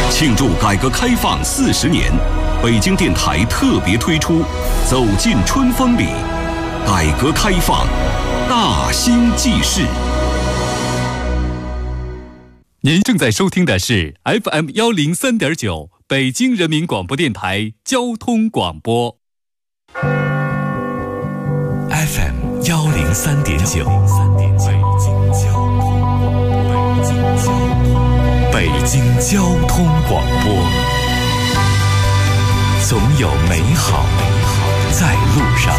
庆祝改革开放40年，北京电台特别推出《走进春风里》，改革开放大兴纪事。 您正在收听的是 FM 103.9北京人民广播电台交通广播。 FM 103.9，北京交通广播，总有美好在路上。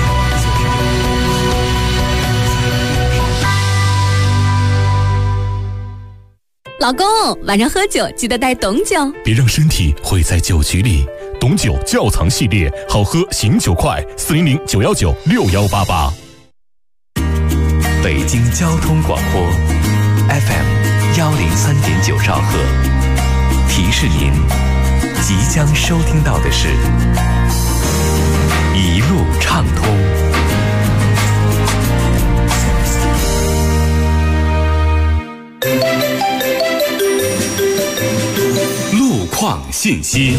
老公，晚上喝酒记得带董酒， 别让身体毁在酒局里。董酒窖藏系列，好喝醒酒快，400-919-6188。北京交通广播 FM 103.9兆赫，提示您即将收听到的是一路畅通。 路况信息。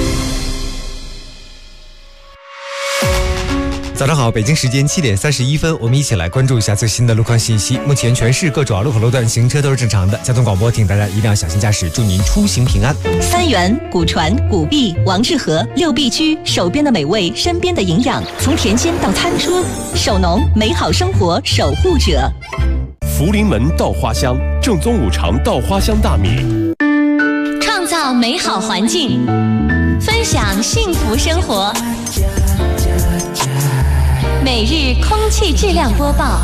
早上好，北京时间7点31分，我们一起来关注一下最新的路况信息。目前全市各主要路口路段行车都是正常的，交通广播提醒大家一定要小心驾驶，祝您出行平安。 三元、古传、古币、王致和6必居，手边的美味，身边的营养，从田间到餐桌，手农美好生活守护者。 福临门稻花香，正宗5常稻花香大米， 创造美好环境，分享幸福生活。每日空气质量播报，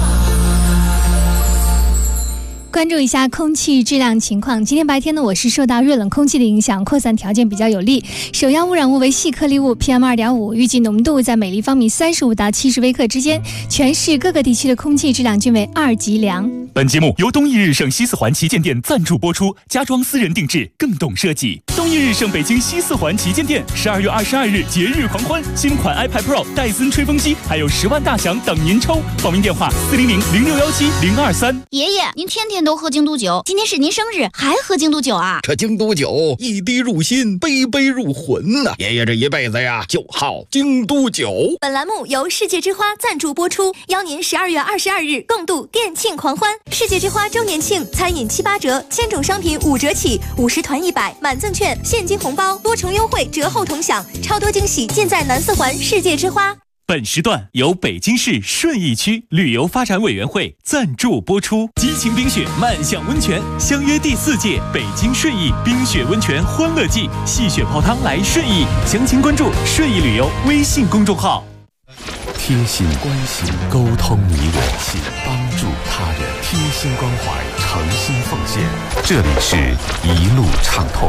关注一下空气质量情况。今天白天呢，我市受到热冷空气的影响，扩散条件比较有利，首要污染物为细颗粒物 PM2.5， 预计浓度在每立方米35到70微克之间，全市各个地区的空气质量均为2级良。 本节目由东义日盛西四环旗舰店赞助播出，家装私人定制，更懂设计。东义日盛北京西四环旗舰店12月22日节日狂欢，新款 iPad Pro、戴森吹风机还有10万大奖等您抽，报名电话400-0617-023。 爷爷，您天天都喝京都酒，今天是您生日还喝京都酒啊？ 这京都酒一滴入心，杯杯入魂呐！爷爷这一辈子呀，就好京都酒。 本栏目由世界之花赞助播出，邀您12月22日共度店庆狂欢。世界之花周年庆，餐饮7、8折，千种商品5折起，50团100，满赠券，现金红包，多重优惠，折后同享，超多惊喜尽在南四环世界之花。 本时段由北京市顺义区旅游发展委员会赞助播出。激情冰雪，漫享温泉，相约第4届北京顺义冰雪温泉欢乐季，戏雪泡汤来顺义，详情关注顺义旅游微信公众号。 贴心关心，沟通你我，帮助他人，贴心关怀，诚心奉献。这里是一路畅通。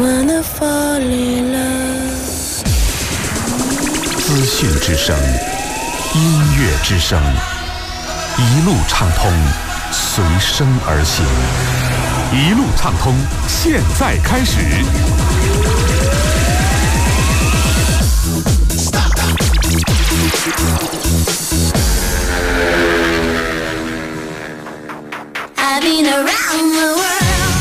资讯之声，音乐之声，一路畅通，随声而行。一路畅通，现在开始。 I've been around the world.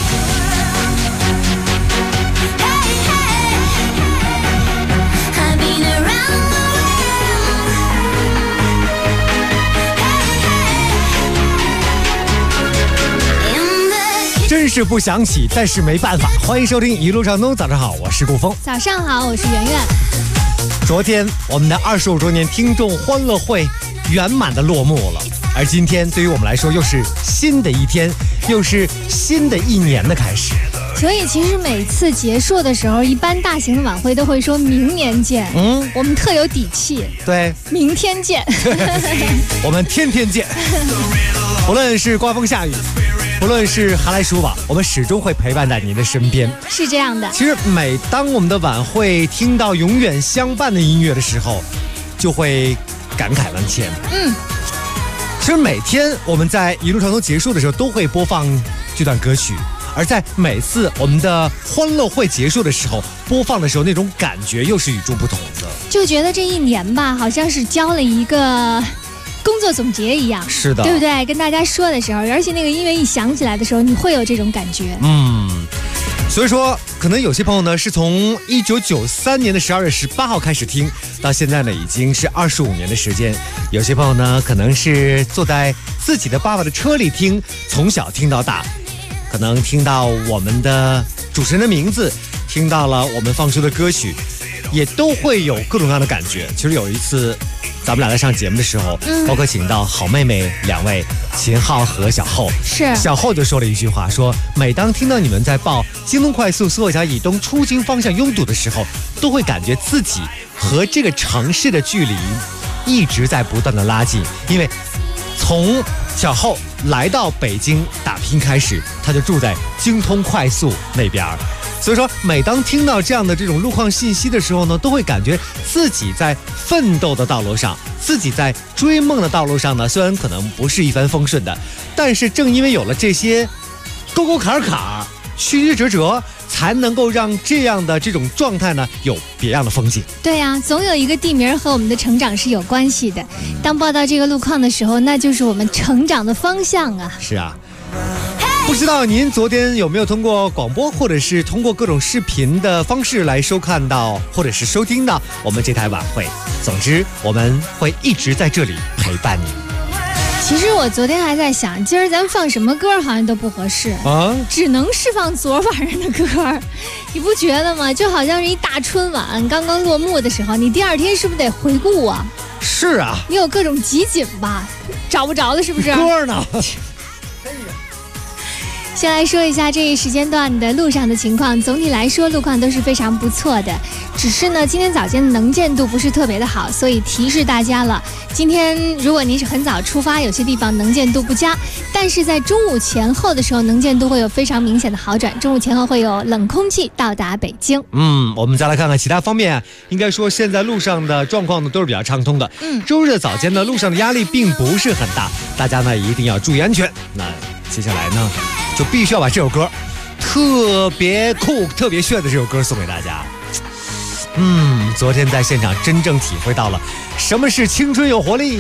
真是不想起，但是没办法。欢迎收听一路畅通，早上好，我是顾峰。 早上好，我是圆圆。 昨天我们的25周年听众欢乐会圆满的落幕了，而今天对于我们来说又是新的一天，又是新的一年的开始。 所以其实每次结束的时候，一般大型的晚会都会说明年见。我们特有底气。 对， 明天见。 我们天天见。不论是刮风下雨，不论是寒来暑往，我们始终会陪伴在您的身边。 是这样的。 其实每当我们的晚会听到永远相伴的音乐的时候，就会感慨万千。其实每天我们在一路畅通结束的时候都会播放这段歌曲，而在每次我们的欢乐会结束的时候播放的时候，那种感觉又是与众不同的。 就觉得这一年吧，好像是交了一个工作总结一样。 是的， 对不对？跟大家说的时候，而且那个音乐一响起来的时候，你会有这种感觉。 所以说可能有些朋友呢是从1993年的12月18号开始听，到现在呢已经是25年的时间。有些朋友呢可能是坐在自己的爸爸的车里听，从小听到大，可能听到我们的主持人的名字，听到了我们放出的歌曲，也都会有各种各样的感觉。其实有一次咱们俩在上节目的时候，包括请到好妹妹2位秦昊和小厚， 是小厚就说了一句话，说每当听到你们在报京东快速苏州以东出京方向拥堵的时候，都会感觉自己和这个城市的距离一直在不断的拉近。因为从小厚来到北京打拼开始，他就住在京通快速那边，所以说每当听到这样的这种路况信息的时候呢，都会感觉自己在奋斗的道路上，自己在追梦的道路上呢，虽然可能不是一帆风顺的，但是正因为有了这些沟沟坎坎、曲曲折折，才能够让这样的这种状态呢有别样的风景。 对呀，总有一个地名和我们的成长是有关系的。当报道这个路况的时候，那就是我们成长的方向啊。 是啊。不知道您昨天有没有通过广播或者是通过各种视频的方式来收看到或者是收听到我们这台晚会。总之我们会一直在这里陪伴你。 其实我昨天还在想，今儿咱们放什么歌好像都不合适啊，只能是放昨晚上的歌，你不觉得吗？就好像是一大春晚刚刚落幕的时候，你第二天是不是得回顾啊？ 是啊， 你有各种集锦吧，找不着了是不是？ 歌呢？ 先来说一下这一时间段的路上的情况，总体来说路况都是非常不错的，只是呢今天早间的能见度不是特别的好，所以提示大家了，今天如果您是很早出发，有些地方能见度不佳，但是在中午前后的时候能见度会有非常明显的好转，中午前后会有冷空气到达北京。 我们再来看看其他方面，应该说现在路上的状况呢都是比较畅通的。周日的早间呢路上的压力并不是很大，大家呢一定要注意安全。那接下来呢就必须要把这首歌特别酷特别炫的这首歌送给大家。昨天在现场真正体会到了什么是青春有活力。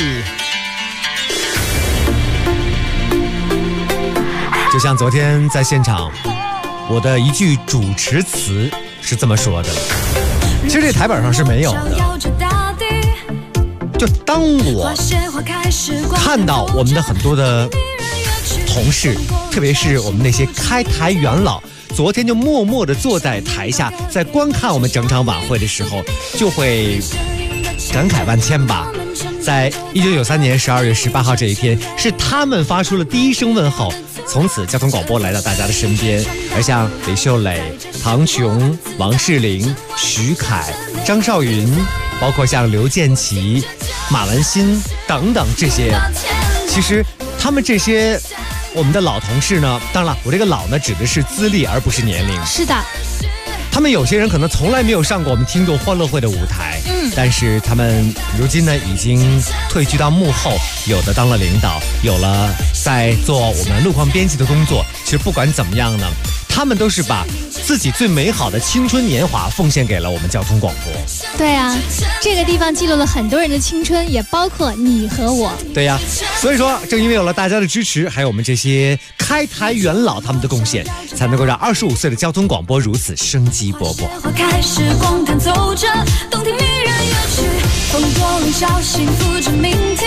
就像昨天在现场我的一句主持词是这么说的，其实这台本上是没有的，就当我看到我们的很多的同事，特别是我们那些开台元老，昨天就默默地坐在台下，在观看我们整场晚会的时候，就会感慨万千吧。在1993年12月18号这一天，是他们发出了第一声问候，从此交通广播来到大家的身边。而像李秀蕾、唐琼、王世龄、徐凯、张少云，包括像刘建奇、马文新等等这些，其实他们这些我们的老同事呢，当然了，我这个老呢指的是资历而不是年龄。 是的， 他们有些人可能从来没有上过我们听众欢乐会的舞台，但是他们如今呢已经退居到幕后，有的当了领导，有了在做我们路况编辑的工作。其实不管怎么样呢，他们都是把自己最美好的青春年华奉献给了我们交通广播。 对啊，这个地方记录了很多人的青春，也包括你和我。 对呀，所以说正因为有了大家的支持，还有我们这些开台元老他们的贡献，才能够让25岁的交通广播如此生机勃勃。 开始光弹奏着动听迷人乐曲，风波里小幸福着鸣啼，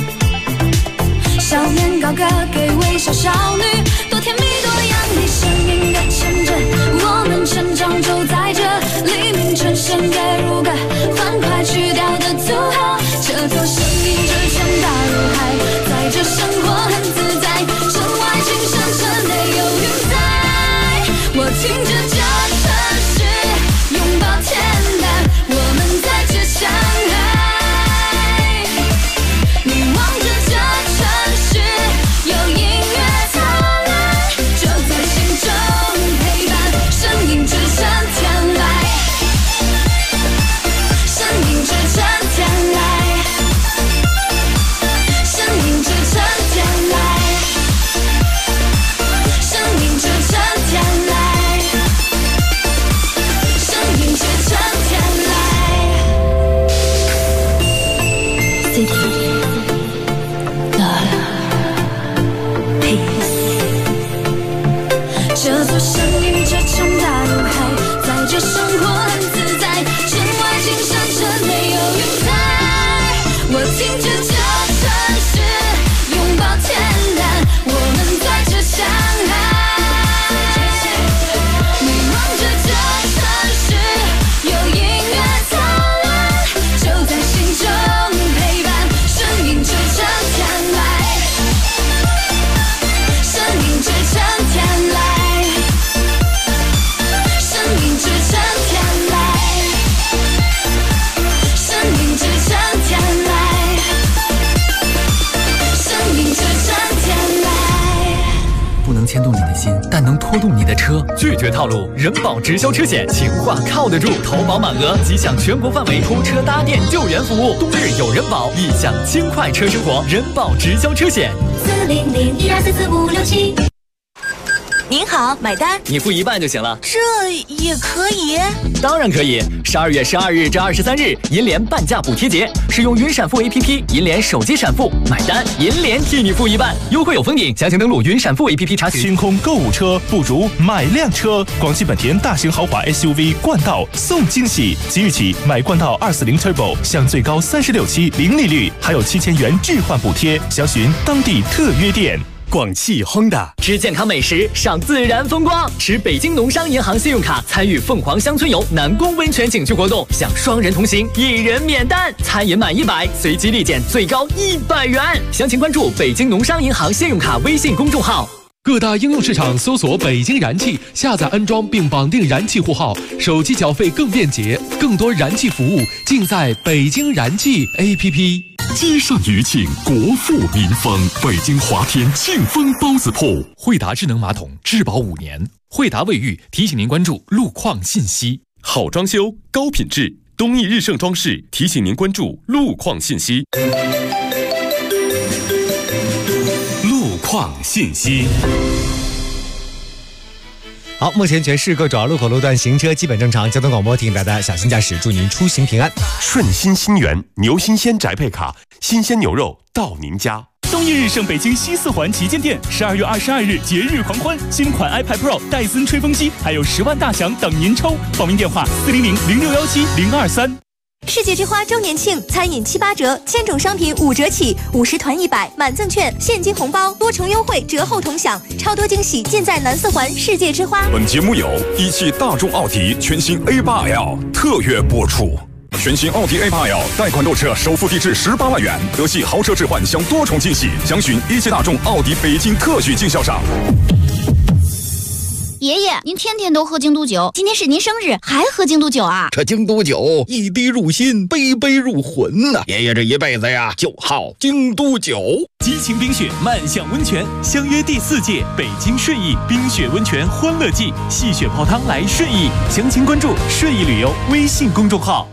少年高歌给微笑少女，多甜蜜多洋溢，生命的前阵，我们成长就在这黎明呈现给如歌，欢快去掉的组合，这座生命之船大如海，在这生活很自在，身外情深深内有云在，我听着这城市拥抱天籁，我们在这相爱，你望着这城市有音乐灿烂，就在心中陪伴，声音之声天活很自在，身外青山这没有云彩，我听着这城市拥抱天蓝，我们在这相爱，迷望着这城市有音乐灿烂，就在心中陪伴，声音支撑天来，声音支撑天来，声音支撑天来，声音支撑天来，声音支撑天来。 不能牵动你的心，但能拖动你的车。拒绝套路，人保直销车险，情话靠得住，投保满额即享全国范围拖车搭电救援服务。冬日有人保，一享轻快车生活。人保直销车险 40012444567。您好，买单。 你付一半就行了。 这也可以？ 当然可以。12月12日至23日，银联半价补贴节，使用云闪付 APP， 银联手机闪付买单，银联替你付一半，优惠有封顶。详情登录云闪付 APP 查询。 清空购物车，不如买辆车。广汽本田大型豪华 SUV 冠道送惊喜，即日起买冠道240 Turbo 享最高36期零利率，还有7000元置换补贴。详询当地特约店。 广汽 Honda 吃健康美食，赏自然风光，持北京农商银行信用卡参与凤凰乡村游南宫温泉景区活动，享双人同行，1人免单，餐饮满100随机立减最高100元。详情关注北京农商银行信用卡微信公众号。 各大应用市场搜索北京燃气，下载安装并绑定燃气户号，手机缴费更便捷，更多燃气服务尽在北京燃气 APP。 积善余庆，国富民丰。北京华天庆丰包子铺， 惠达智能马桶质保5年。惠达卫浴提醒您关注路况信息。 好装修，高品质，东义日盛装饰提醒您关注路况信息。 路况信息。 好，目前全市各主要路口路段行车基本正常，交通广播提醒大家小心驾驶，祝您出行平安。 顺心新源牛新鲜宅配卡，新鲜牛肉到您家。 东义日盛北京西四环旗舰店12月22日节日狂欢，新款 iPad Pro、戴森吹风机还有10万大奖等您抽。报名电话400-0617-023。 世界之花周年庆，餐饮7、8折，1000种商品5折起，50团100，满赠券，现金红包，多重优惠，折后同享，超多惊喜尽在南四环世界之花。 本节目由一汽大众奥迪全新 A8L 特约播出。全新奥迪 A8L 贷款购车首付低至18万元，德系豪车置换享多重惊喜，详询一汽大众奥迪北京特许经销商。 爷爷，您天天都喝京都酒，今天是您生日，还喝京都酒啊？ 这京都酒一滴入心，杯杯入魂呐！爷爷这一辈子呀，就好京都酒。 激情冰雪，漫向温泉，相约第4届北京顺义冰雪温泉欢乐季，戏雪泡汤来顺义，详情关注顺义旅游微信公众号。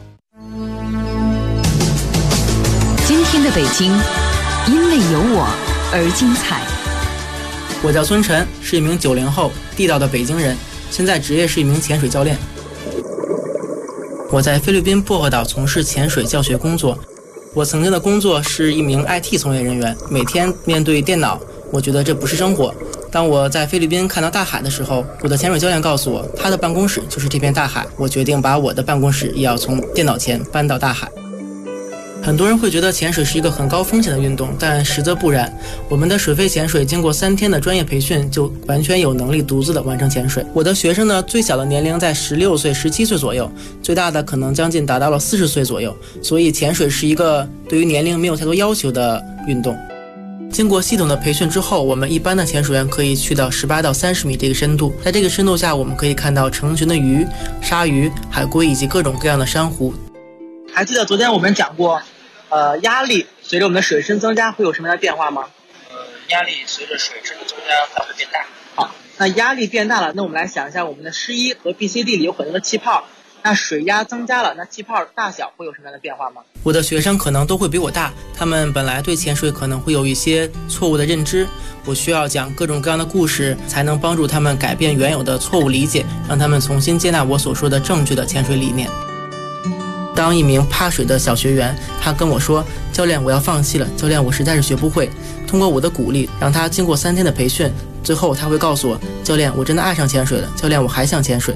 今天的北京，因为有我而精彩。 我叫孙晨，是一名90后地道的北京人，现在职业是一名潜水教练。我在菲律宾薄荷岛从事潜水教学工作。我曾经的工作是一名 IT 从业人员，每天面对电脑，我觉得这不是生活。当我在菲律宾看到大海的时候，我的潜水教练告诉我，他的办公室就是这片大海。我决定把我的办公室也要从电脑前搬到大海。很多人会觉得潜水是一个很高风险的运动，但实则不然。我们的水肺潜水经过3天的专业培训，就完全有能力独自的完成潜水。我的学生呢，最小的年龄在16岁、17岁左右，最大的可能将近达到了40岁左右。所以潜水是一个对于年龄没有太多要求的运动。经过系统的培训之后，我们一般的潜水员可以去到18到30米这个深度，在这个深度下，我们可以看到成群的鱼、鲨鱼、海龟以及各种各样的珊瑚。 还记得昨天我们讲过压力随着我们的水深增加会有什么样的变化吗？ 压力随着水深的增加它会变大。 好，那压力变大了，那我们来想一下，我们的湿衣和 BCD 里有很多的气泡，那水压增加了，那气泡大小会有什么样的变化吗？ 我的学生可能都会比我大，他们本来对潜水可能会有一些错误的认知，我需要讲各种各样的故事，才能帮助他们改变原有的错误理解，让他们重新接纳我所说的正确的潜水理念。当一名怕水的小学员，他跟我说，教练，我要放弃了，教练，我实在是学不会。通过我的鼓励，让他经过3天的培训，最后他会告诉我，教练，我真的爱上潜水了，教练，我还想潜水。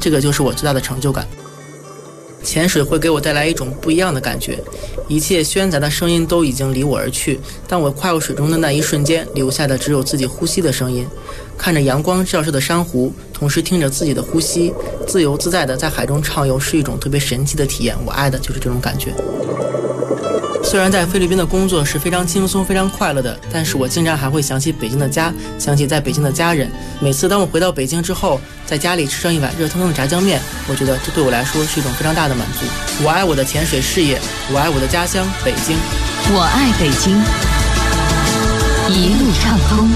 这个就是我最大的成就感。潜水会给我带来一种不一样的感觉，一切喧杂的声音都已经离我而去，当我跨入水中的那一瞬间，留下的只有自己呼吸的声音。看着阳光照射的珊瑚，同时听着自己的呼吸，自由自在的在海中畅游，是一种特别神奇的体验。我爱的就是这种感觉。虽然在菲律宾的工作是非常轻松非常快乐的，但是我经常还会想起北京的家，想起在北京的家人。每次当我回到北京之后，在家里吃上一碗热腾腾的炸酱面，我觉得这对我来说是一种非常大的满足。我爱我的潜水事业，我爱我的家乡北京， 我爱北京，一路畅通。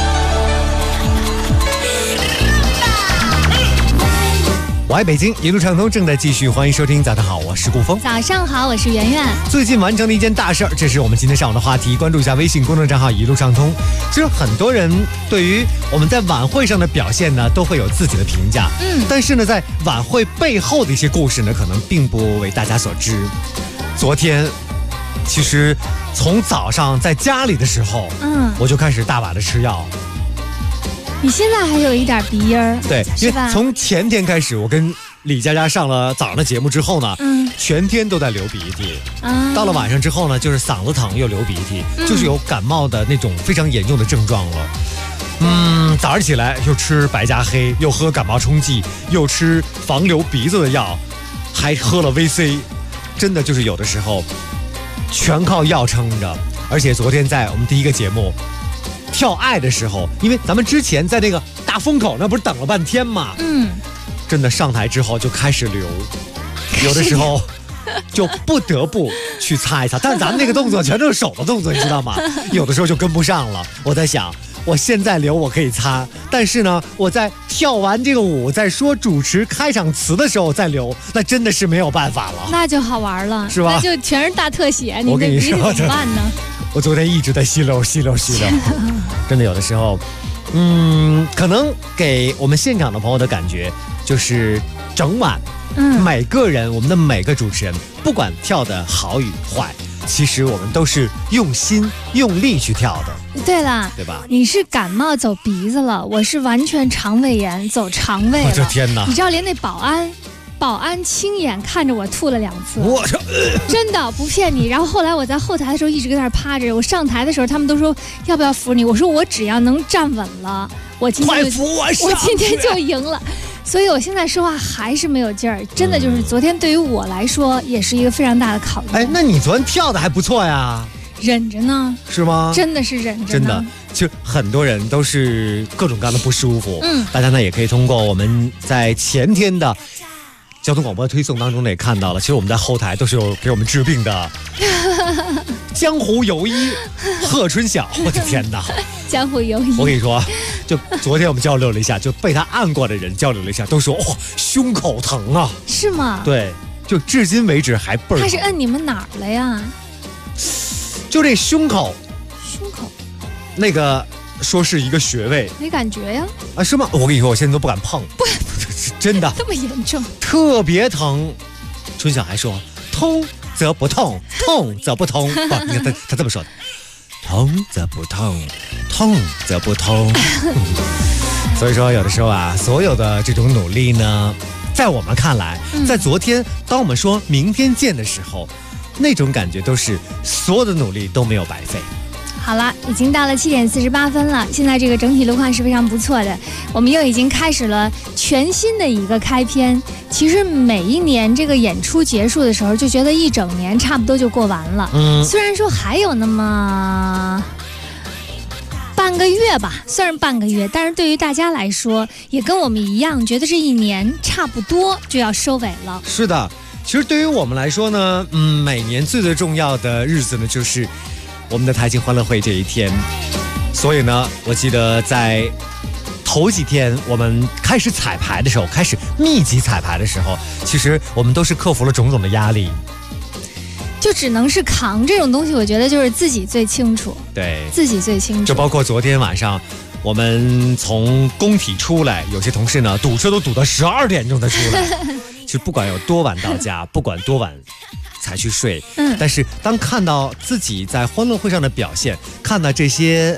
我爱北京，一路畅通正在继续，欢迎收听。早上好，我是顾峰。 早上好，我是圆圆。 最近完成了一件大事儿，这是我们今天上午的话题。关注一下微信公众账号一路畅通。其实很多人对于我们在晚会上的表现呢，都会有自己的评价。但是呢，在晚会背后的一些故事呢，可能并不为大家所知。昨天，其实从早上在家里的时候，我就开始大把的吃药。 你现在还有一点鼻音儿， 对，因为从前天开始，我跟李佳佳上了早上的节目之后呢，全天都在流鼻涕，到了晚上之后呢，就是嗓子疼又流鼻涕，就是有感冒的那种非常严重的症状了。早上起来又吃白加黑，又喝感冒冲剂，又吃防流鼻子的药，还喝了 VC， 真的就是有的时候全靠药撑着。而且昨天在我们第一个节目跳爱的时候，因为咱们之前在那个大风口那不是等了半天嘛，真的上台之后就开始流，有的时候就不得不去擦一擦，但是咱们那个动作全都是手的动作，你知道吗？有的时候就跟不上了。我在想，我现在流我可以擦，但是呢，我在跳完这个舞，在说主持开场词的时候再流，那真的是没有办法了。 那就好玩了， 是吧？ 那就全是大特写，你这鼻涕怎么办呢？ 我昨天一直在吸溜，真的有的时候，可能给我们现场的朋友的感觉就是整晚，每个人，我们的每个主持人，不管跳的好与坏，其实我们都是用心用力去跳的。 对了， 对吧？ 你是感冒走鼻子了，我是完全肠胃炎走肠胃了。 我的天哪！ 你知道连那保安亲眼看着我吐了2次， 我说真的不骗你。然后后来我在后台的时候一直跟那儿趴着，我上台的时候他们都说要不要扶你，我说我只要能站稳了，我今天就赢了。所以我现在说话还是没有劲儿，真的就是昨天对于我来说也是一个非常大的考验。 哎，那你昨天跳的还不错呀， 忍着呢， 是吗？ 真的是忍着呢， 真的。其实很多人都是各种各样的不舒服，大家呢也可以通过我们在前天的交通广播推送当中呢也看到了，其实我们在后台都是有给我们治病的江湖游医贺春晓。我的天哪， 江湖游医！ 我跟你说，就昨天我们交流了一下，就被他按过的人交流了一下，都说胸口疼啊。 是吗？ 对，就至今为止还倍儿疼。 他是按你们哪儿了呀？ 就这胸口，那个说是一个穴位， 没感觉呀？ 啊，是吗？我跟你说，我现在都不敢碰，真的这么严重， 特别疼。春晓还说，通则不痛，痛则不通。你看他这么说的，痛则不痛，痛则不通。所以说，有的时候啊，所有的这种努力呢，在我们看来，在昨天，当我们说明天见的时候，那种感觉都是所有的努力都没有白费。 好了，已经到了7点48分了，现在这个整体路况是非常不错的，我们又已经开始了全新的一个开篇。其实每一年这个演出结束的时候，就觉得一整年差不多就过完了。虽然说还有那么半个月吧，算是半个月，但是对于大家来说，也跟我们一样，觉得这一年差不多就要收尾了。 是的，其实对于我们来说呢，每年最重要的日子呢，就是我们的台庆欢乐会这一天。所以呢，我记得在头几天我们开始彩排的时候，开始密集彩排的时候，其实我们都是克服了种种的压力， 就只能是扛这种东西。我觉得就是自己最清楚， 对， 自己最清楚。 就包括昨天晚上我们从工体出来，有些同事呢堵车都堵到12点钟才出来。其实不管有多晚到家，不管多晚才去睡，但是当看到自己在欢乐会上的表现，看到这些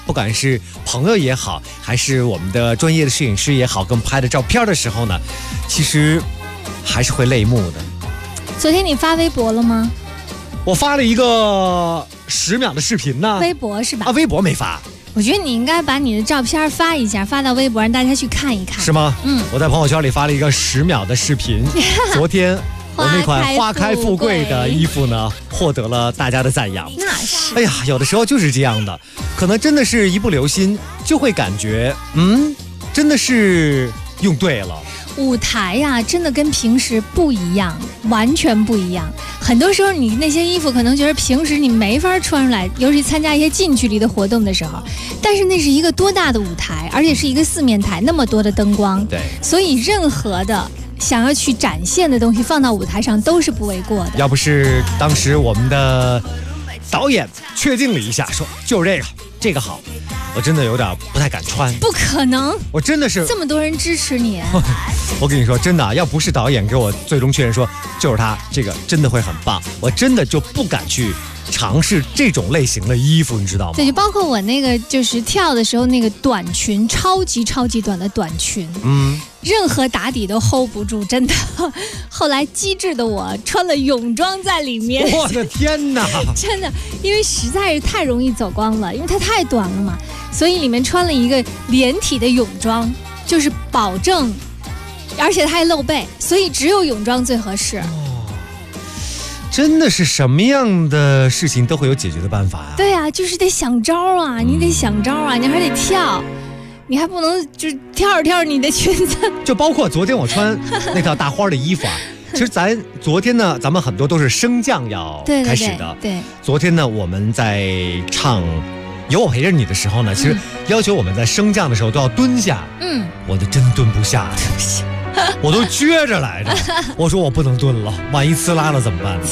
不管是朋友也好，还是我们的专业的摄影师也好，跟我们拍的照片的时候呢，其实还是会泪目的。 昨天你发微博了吗？ 我发了一个10秒的视频呢。 微博是吧？ 啊，微博没发。 我觉得你应该把你的照片发一下，发到微博让大家去看一看。 是吗？ 嗯， 我在朋友圈里发了一个10秒的视频。昨天我那款花开富贵的衣服呢，获得了大家的赞扬。 那是。 哎呀，有的时候就是这样的，可能真的是一不留心，就会感觉，真的是用对了。 舞台呀，真的跟平时不一样，完全不一样。很多时候你那些衣服可能觉得平时你没法穿出来，尤其参加一些近距离的活动的时候，但是那是一个多大的舞台，而且是一个4面台，那么多的灯光， 对， 所以任何的想要去展现的东西放到舞台上都是不为过的。 要不是当时我们的导演确定了一下，说就是这个好，我真的有点不太敢穿。 不可能， 我真的是这么多人支持你。 我跟你说真的，要不是导演给我最终确认说就是他，这个真的会很棒，我真的就不敢去尝试这种类型的衣服，你知道吗？ 对，就包括我那个就是跳的时候那个短裙，超级短的短裙，任何打底都 hold 不住，真的。后来机智的我穿了泳装在里面， 我的天哪！ 真的，因为实在是太容易走光了，因为它太短了嘛，所以里面穿了一个连体的泳装，就是保证，而且它还露背，所以只有泳装最合适。 真的是什么样的事情都会有解决的办法呀。 对啊，就是得想招啊，你得想招啊，你还得跳，你还不能就是跳着跳着你的裙子。 就包括昨天我穿那套大花的衣服啊，其实昨天呢，咱们很多都是升降要开始的。 对， 昨天呢，我们在唱《有我陪着你》的时候呢，其实要求我们在升降的时候都要蹲下。我的真蹲不下。我都撅着来着，我说我不能蹲了，万一呲拉了怎么办呢？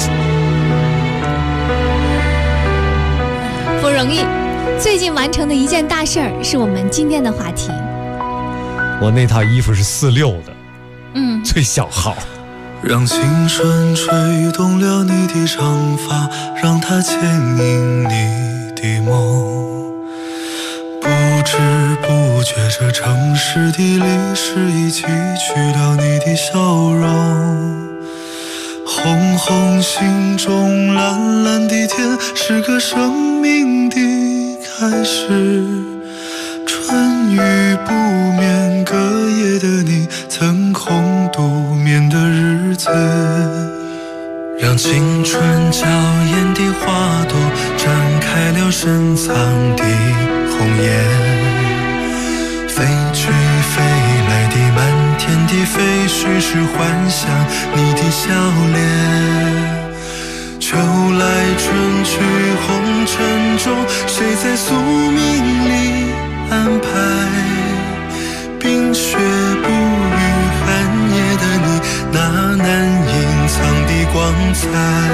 不容易。最近完成的一件大事儿是我们今天的话题。 我那套衣服是46的，最小号。 让青春吹动了你的长发，让它牵引你的梦。不知不觉，这城市的历史已记取了你的笑容。红红心中，蓝蓝的天，是个生命的开始。春雨不眠，隔夜的你，曾空独眠的日子。让青春娇艳的花朵展开了深藏的红颜，飞去飞来的满天的飞絮是幻想你的笑脸。秋来春去红尘中，谁在宿命里安排？冰雪不语寒夜的你，那难隐藏的光彩。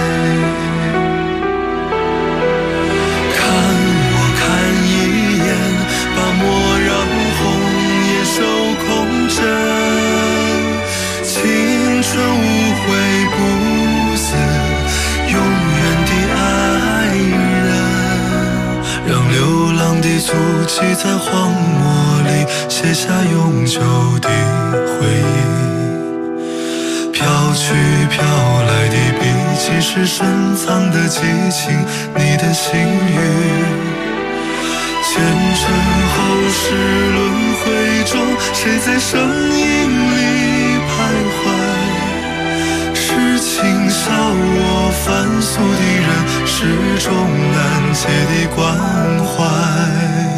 看我看一眼，把莫让红叶收空枕。青春无悔不死，永远的爱人。让流浪的足迹在荒漠里写下永久的回忆。飘去飘来的笔记是深藏的激情，你的心语。前尘后世轮回中，谁在声音里徘徊？是情笑我凡俗的人，始终难解的关怀。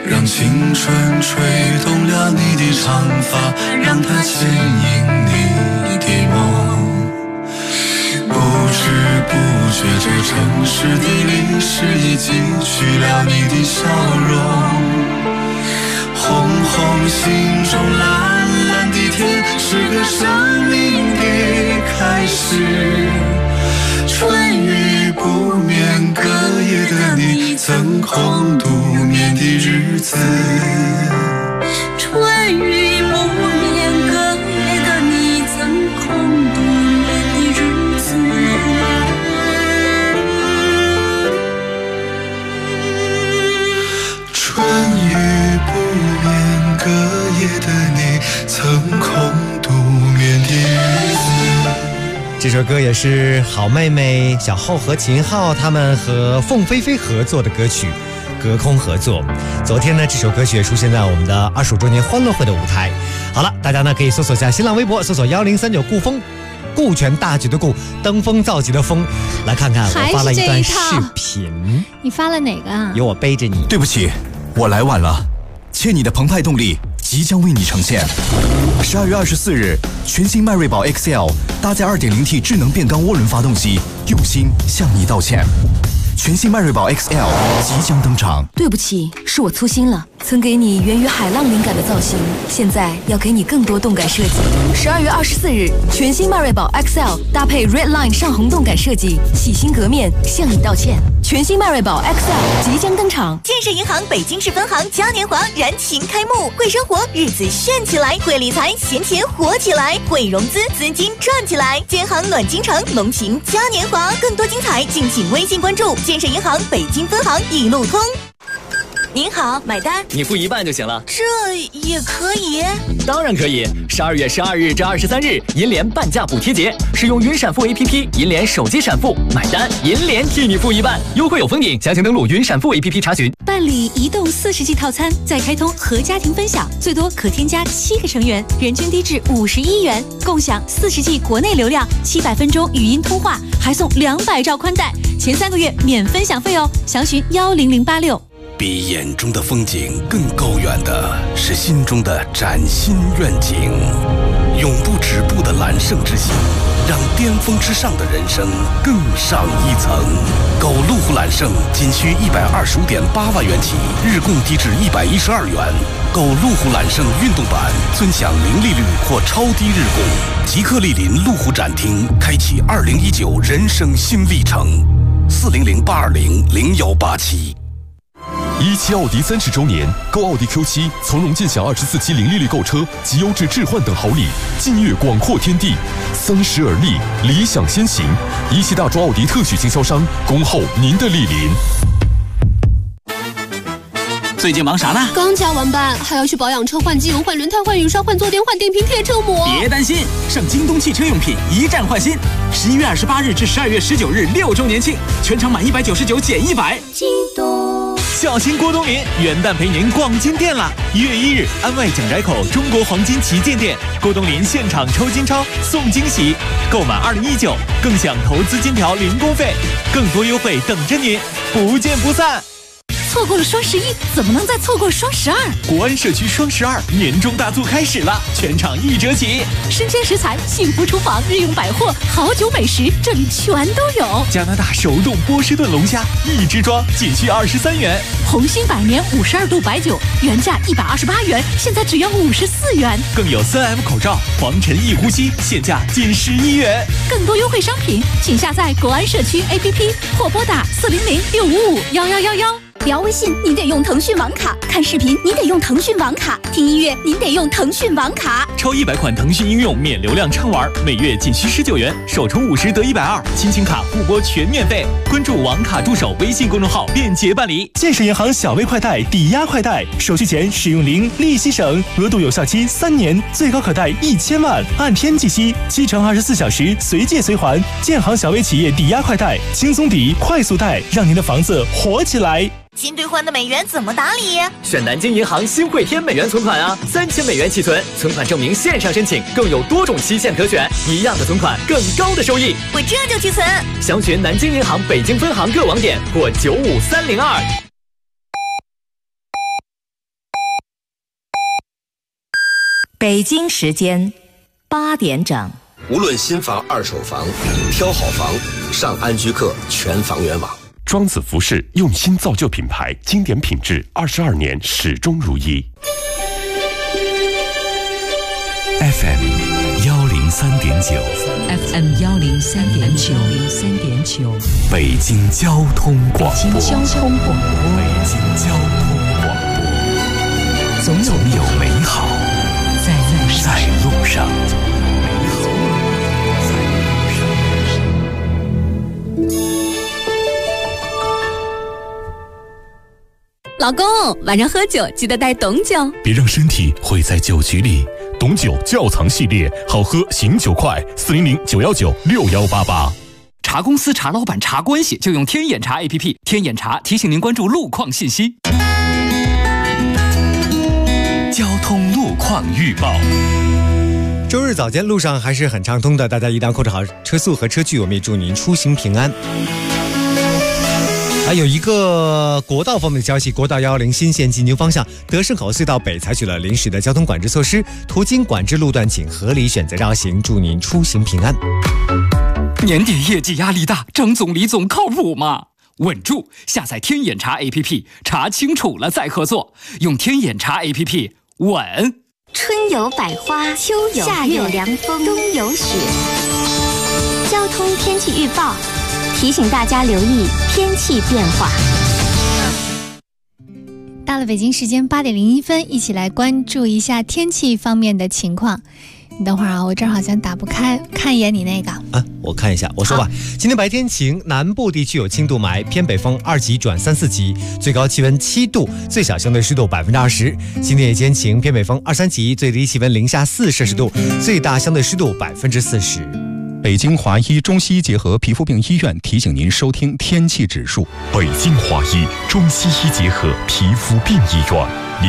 让青春吹动了你的长发，让它牵引你的梦。不知不觉，这城市的历史已记取了你的笑容。红红心中蓝蓝的天，是个生命的开始。春雨不眠，隔夜的你曾空独眠的日子。 春雨不眠，隔夜的你曾空独眠的日子。 春雨不眠，隔夜的你曾空独眠的日子。 这首歌也是好妹妹小后和秦昊他们和凤飞飞合作的歌曲，隔空合作。昨天呢，这首歌曲也出现在我们的25周年欢乐会的舞台。好了，大家呢可以搜索下新浪微博，搜索1039顾风，顾全大局的顾，登峰造极的峰，来看看我发了一段视频。 你发了哪个啊？ 有我背着你。 对不起，我来晚了。切你的澎湃动力即将为你呈现。12月24日，全新迈锐宝 XL 搭载 2.0T 智能变缸涡轮发动机，用心向你道歉。全新迈锐宝 XL 即将登场。 对不起，是我粗心了。曾给你源于海浪灵感的造型，现在要给你更多动感设计。12月24日，全新迈锐宝 XL 搭配 Red Line 上红动感设计，洗心革面，向你道歉。全新迈锐宝 XL 即将登场。 建设银行北京市分行嘉年华燃情开幕，会生活日子炫起来，会理财闲钱活起来，会融资资金赚起来。建行暖京城龙情嘉年华，更多精彩敬请微信关注建设银行北京分行一路通。您好，买单。 你付一半就行了。 这也可以？ 当然可以。12月12日至23日，银联半价补贴节，使用云闪付 APP， 银联手机闪付买单，银联替你付一半，优惠有封顶。详情登录云闪付 APP 查询。 办理移动40G 套餐，再开通和家庭分享，最多可添加7个成员，人均低至51元，共享40G 国内流量，700分钟语音通话，还送200兆宽带，前3个月免分享费哦。详询10086。 比眼中的风景更高远的是心中的崭新愿景，永不止步的揽胜之心，让巅峰之上的人生更上一层。购路虎揽胜仅需125.8万元起，日供低至112元。购路虎揽胜运动版，尊享零利率或超低日供。即刻莅临路虎展厅，开启2019人生新历程。400-820-0187。 17奥迪30周年，购奥迪 Q7，从容尽享24期零利率购车及优质置换等好礼，劲跃广阔天地。30而立，理想先行。17大洲奥迪特许经销商，恭候您的莅临。 最近忙啥呢？ 刚加完班，还要去保养车、换机油、换轮胎、换雨刷、换坐垫、换电瓶、贴车膜。 别担心，上京东汽车用品一站换新。11月28日至12月19日6周年庆，全场满199减100。 京东。 小心郭冬临，元旦陪您逛金店啦！1月1日，安外蒋宅口中国黄金旗舰店，郭冬临现场抽金钞送惊喜，购满2019更享投资金条零工费，更多优惠等着您，不见不散。 错过了双11，怎么能再错过双12？ 国安社区双12年终大促开始了，全场1折起。 生鲜食材、幸福厨房、日用百货、好酒美食，这里全都有。 加拿大手冻波士顿龙虾，1支装仅需23元。 红星百年52度白酒，原价128元，现在只要54元。 更有3M 口罩、黄尘易呼吸，现价仅11元。 更多优惠商品，请下载国安社区 APP 或拨打400-655-1111。 聊微信您得用腾讯网卡，看视频您得用腾讯网卡，听音乐您得用腾讯网卡。 超100款腾讯应用免流量畅玩，每月仅需19元，首充50得120，亲情卡互拨全免费。关注网卡助手微信公众号，便捷办理。 建设银行小微快贷抵押快贷，手续前使用零，利息省，额度有效期3年，最高可贷1000万，按天计息，7乘24小时随借随还。建行小微企业抵押快贷，轻松抵，快速贷，让您的房子活起来。 新兑换的美元怎么打理？ 选南京银行新汇添美元存款啊，3000美元起存，存款证明线上申请，更有多种期限可选，一样的存款，更高的收益。 我这就去存。 详询南京银行北京分行各网点或95302。 北京时间8点整。 无论新房、二手房，挑好房，上安居客全房源网。 庄子服饰用心造就品牌，经典品质，22年始终如一。 FM 103.9 FM 103.9 北京交通广播。 北京交通广播。 北京交通广播。总有美好在路上。 老公，晚上喝酒记得带董酒， 别让身体毁在酒局里。董酒窖藏系列，好喝醒酒快，400-919-6188。 查公司、查老板、查关系，就用天眼查 APP。天眼查提醒您关注路况信息。 交通路况预报。 周日早间路上还是很畅通的，大家一旦控制好车速和车距，我们也祝您出行平安。还有一个国道方面的消息，国道110新线进京方向德胜口隧道北采取了临时的交通管制措施，途经管制路段请合理选择绕行，祝您出行平安。 年底业绩压力大，张总李总靠谱吗？稳住，下载天眼查 APP， 查清楚了再合作，用天眼查 APP 稳。 春有百花，秋有夏有凉风，冬有雪。交通天气预报提醒大家留意天气变化。 到了北京时间8点01分，一起来关注一下天气方面的情况。你等会儿啊，我这儿好像打不开，看一眼你那个我看一下，我说吧。今天白天晴，南部地区有轻度霾，偏北风2级转3、4级，最高气温7度，最小相对湿度20%。今天夜间晴，偏北风2、3级，最低气温零下4摄氏度，最大相对湿度40%。 北京华医中西医结合皮肤病医院提醒您收听天气指数。 北京华医中西医结合皮肤病医院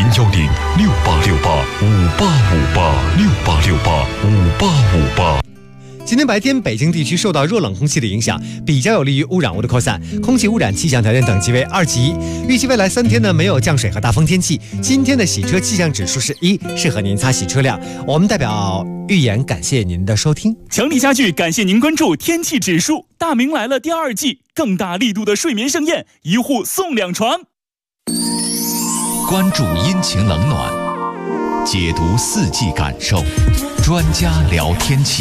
，010-6868-5858，6868-5858。 今天白天，北京地区受到弱冷空气的影响，比较有利于污染物的扩散，空气污染气象条件等级为2级。预计未来3天呢，没有降水和大风天气。今天的洗车气象指数是1，适合您擦洗车辆。我们代表预言感谢您的收听。 强力家具感谢您关注天气指数。大明来了第2季，更大力度的睡眠盛宴，1户送2床。 关注阴晴冷暖，解读4季感受，专家聊天气。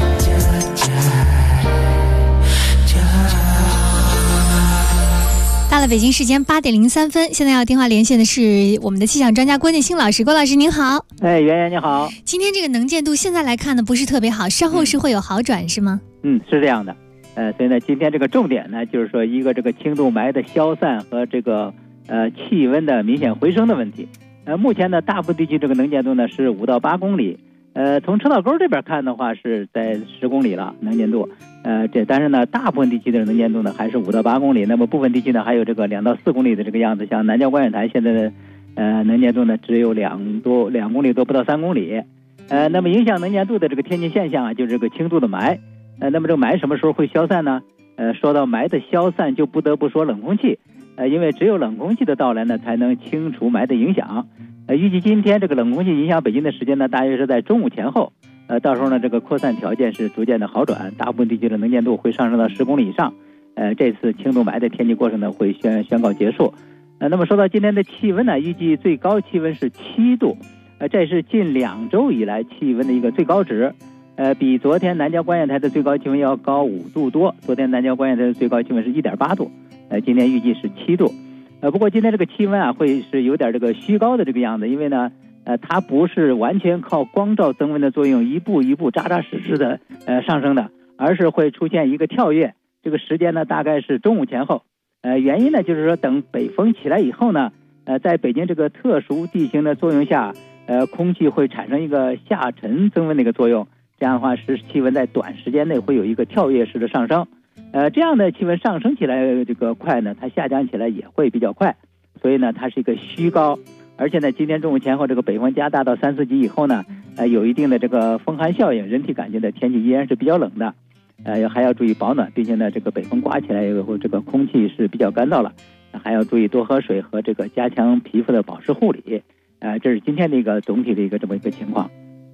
到了北京时间8点03分，现在要电话连线的是我们的气象专家郭建新老师。郭老师您好。 圆圆你好。 今天这个能见度现在来看呢不是特别好，稍后是会有好转是吗？ 是这样的。所以呢今天这个重点呢就是说一个这个轻度霾的消散和这个气温的明显回升的问题。目前呢大部分地区这个能见度呢是5到8公里。从车道沟这边看的话是在10公里了能见度。但是呢大部分地区的能见度呢还是5到8公里，那么部分地区呢还有这个2到4公里的这个样子，像南郊观远台现在的能见度呢只有2公里多，不到3公里。那么影响能见度的这个天气现象啊，就是这个轻度的霾。那么这个霾什么时候会消散呢？说到霾的消散，就不得不说冷空气。因为只有冷空气的到来呢，才能清除霾的影响。预计今天这个冷空气影响北京的时间呢，大约是在中午前后。到时候呢，这个扩散条件是逐渐的好转，大部分地区的能见度会上升到10公里以上。这次轻度霾的天气过程呢，会宣告结束。那么说到今天的气温呢，预计最高气温是7度。这是近2周以来气温的一个最高值。比昨天南郊观远台的最高气温要高5度多。昨天南郊观远台的最高气温是1.8度。今天预计是7度。不过今天这个气温啊，会是有点这个虚高的这个样子，因为呢，它不是完全靠光照增温的作用，一步一步扎扎实实的上升的，而是会出现一个跳跃。这个时间呢，大概是中午前后。原因呢，就是说等北风起来以后呢，在北京这个特殊地形的作用下，空气会产生一个下沉增温的一个作用，这样的话使气温在短时间内会有一个跳跃式的上升。这样的气温上升起来这个快呢，它下降起来也会比较快，所以呢它是一个虚高。而且呢今天中午前后这个北风加大到3、4级以后呢，有一定的这个风寒效应，人体感觉的天气依然是比较冷的。还要注意保暖，并且呢这个北风刮起来以后，这个空气是比较干燥了，还要注意多喝水和这个加强皮肤的保湿护理。这是今天的一个总体的一个这么一个情况。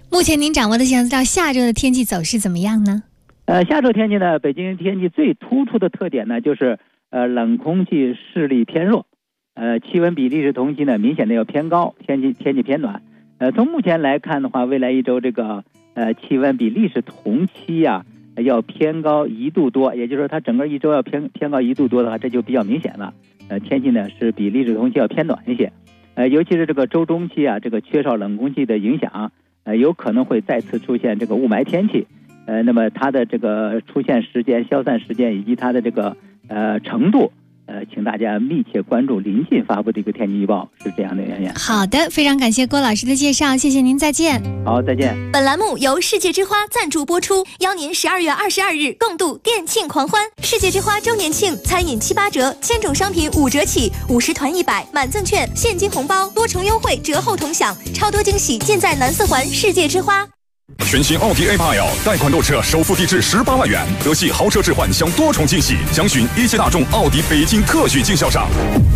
目前您掌握的现在到下周的天气走势怎么样呢？ 下周天气呢，北京天气最突出的特点呢，就是冷空气势力偏弱，气温比历史同期呢明显的要偏高，天气偏暖。从目前来看的话，未来一周这个气温比历史同期要偏高1度多，也就是说它整个一周要偏高1度多的话，这就比较明显了。天气呢是比历史同期要偏暖一些。尤其是这个周中期这个缺少冷空气的影响，有可能会再次出现这个雾霾天气。那么它的这个出现时间、消散时间以及它的这个程度，请大家密切关注临近发布的一个天气预报，是这样的原因。 好的，非常感谢郭老师的介绍，谢谢您，再见。 好，再见。 本栏目由世界之花赞助播出，邀您12月22日共度店庆狂欢。世界之花周年庆，餐饮7、8折，千种商品5折起，50团100，满赠券、现金红包，多重优惠，折后同享，超多惊喜尽在南四环世界之花。 全新奥迪 A8L 贷款购车首付低至18万元，德系豪车置换享多重惊喜，详询一汽大众奥迪北京特许经销商。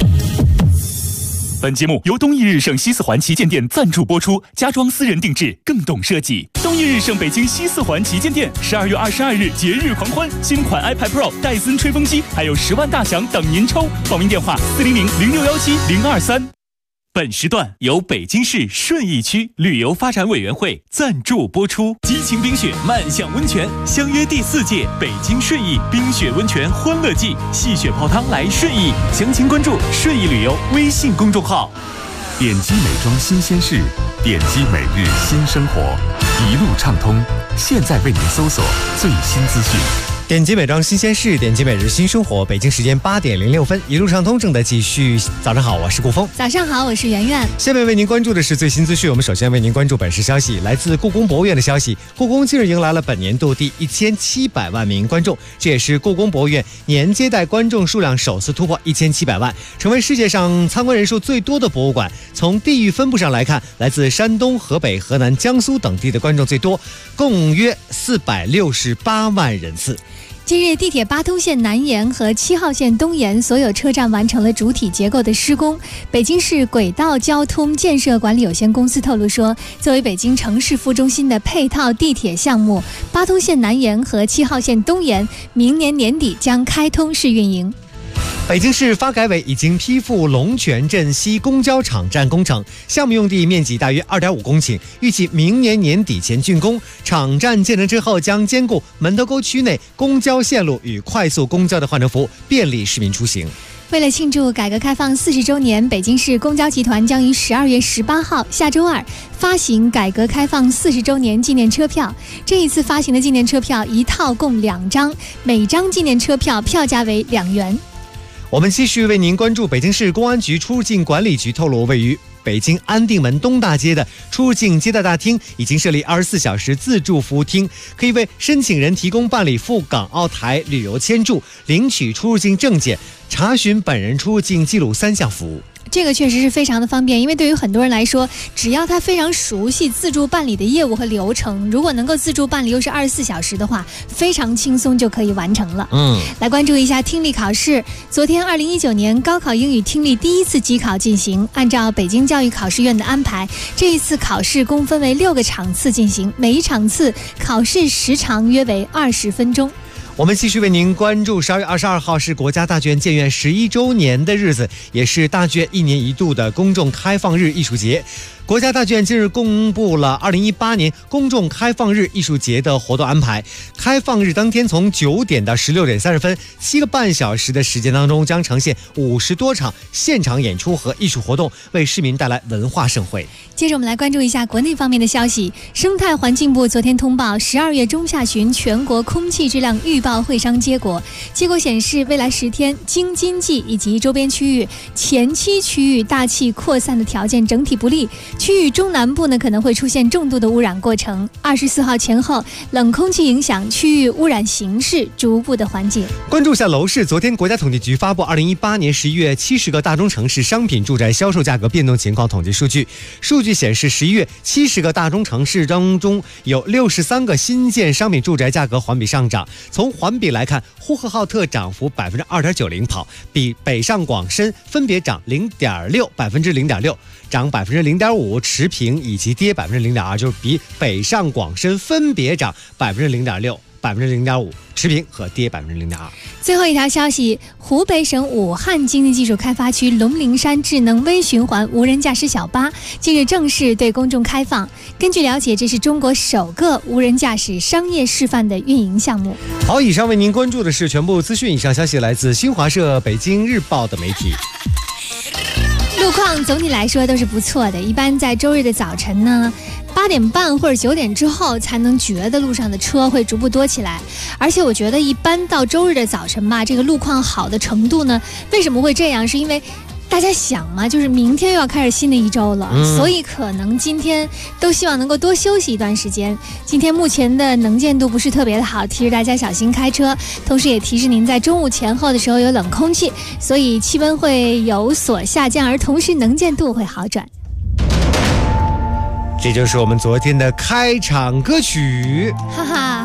本节目由东易日盛西四环旗舰店赞助播出，家装私人定制，更懂设计。东易日盛北京西四环旗舰店12月22日节日狂欢，新款 iPad Pro、戴森吹风机还有10万大奖等您抽，报名电话400-0617-023。 本时段由北京市顺义区旅游发展委员会赞助播出。激情冰雪，漫向温泉，相约第4届北京顺义冰雪温泉欢乐季，戏雪泡汤来顺义，详情关注顺义旅游微信公众号。 点击美妆新鲜事，点击每日新生活，一路畅通。现在为您搜索最新资讯。 点击美妆新鲜事，点击每日新生活。北京时间8点06分，一路畅通正在继续。早上好，我是顾峰。 早上好，我是圆圆。 下面为您关注的是最新资讯。我们首先为您关注本市消息，来自故宫博物院的消息。故宫近日迎来了本年度第1700万名观众，这也是故宫博物院年接待观众数量首次突破1700万，成为世界上参观人数最多的博物馆。从地域分布上来看，来自山东、河北、河南、江苏等地的观众最多，共约468万人次。 近日，地铁八通线南延和7号线东延所有车站完成了主体结构的施工。北京市轨道交通建设管理有限公司透露说，作为北京城市副中心的配套地铁项目，八通线南延和7号线东延明年年底将开通试运营。 北京市发改委已经批复龙泉镇西公交场站工程，项目用地面积大约2.5公顷，预计明年年底前竣工。场站建成之后，将兼顾门头沟区内公交线路与快速公交的换乘服务，便利市民出行。 为了庆祝改革开放40周年，北京市公交集团将于12月18号下周二发行改革开放40周年纪念车票。这一次发行的纪念车票一套共2张，每张纪念车票票价为2元。 我们继续为您关注北京市公安局出入境管理局透露，位于北京安定门东大街的出入境接待大厅已经设立24小时自助服务厅，可以为申请人提供办理赴港澳台旅游签注、领取出入境证件、查询本人出入境记录3项服务。 这个确实是非常的方便，因为对于很多人来说，只要他非常熟悉自助办理的业务和流程，如果能够自助办理又是24小时的话，非常轻松就可以完成了。来关注一下听力考试。昨天2019年高考英语听力第1次机考进行，按照北京教育考试院的安排，这一次考试共分为6个场次进行，每一场次考试时长约为20分钟。 我们继续为您关注12月22号是国家大剧院建院11周年的日子，也是大剧院1年1度的公众开放日艺术节。国家大剧院近日公布了2018年公众开放日艺术节的活动安排。开放日当天从9点到16点30分，7个半小时的时间当中，将呈现50多场现场演出和艺术活动，为市民带来文化盛会。 接着我们来关注一下国内方面的消息。生态环境部昨天通报12月中下旬全国空气质量预报会商结果，结果显示，未来10天京津冀以及周边区域前期区域大气扩散的条件整体不利，区域中南部呢可能会出现重度的污染过程。24号前后，冷空气影响区域污染形势逐步的缓解。 关注一下楼市，昨天国家统计局发布2018年11月70个大中城市商品住宅销售价格变动情况统计数据。数据显示，11月70个大中城市当中有63个新建商品住宅价格环比上涨。从环比来看，呼和浩特涨幅2.9%领跑，比北上广深分别涨0.6%、0.6%。 涨0.5%持平，以及跌0.2%，就是比北上广深分别涨0.6%、0.5%持平和跌0.2%。 最后一条消息，湖北省武汉经济技术开发区龙陵山智能微循环无人驾驶小巴近日正式对公众开放。根据了解，这是中国首个无人驾驶商业示范的运营项目。 好，以上为您关注的是全部资讯，以上消息来自新华社、北京日报的媒体。 路况总体来说都是不错的，一般在周日的早晨呢，8点半或者9点之后才能觉得路上的车会逐步多起来。而且我觉得一般到周日的早晨吧，这个路况好的程度呢，为什么会这样？是因为大家想嘛，就是明天又要开始新的一周了，所以可能今天都希望能够多休息一段时间。今天目前的能见度不是特别的好，提示大家小心开车，同时也提示您在中午前后的时候有冷空气，所以气温会有所下降，而同时能见度会好转。 这就是我们昨天的开场歌曲， 哈哈。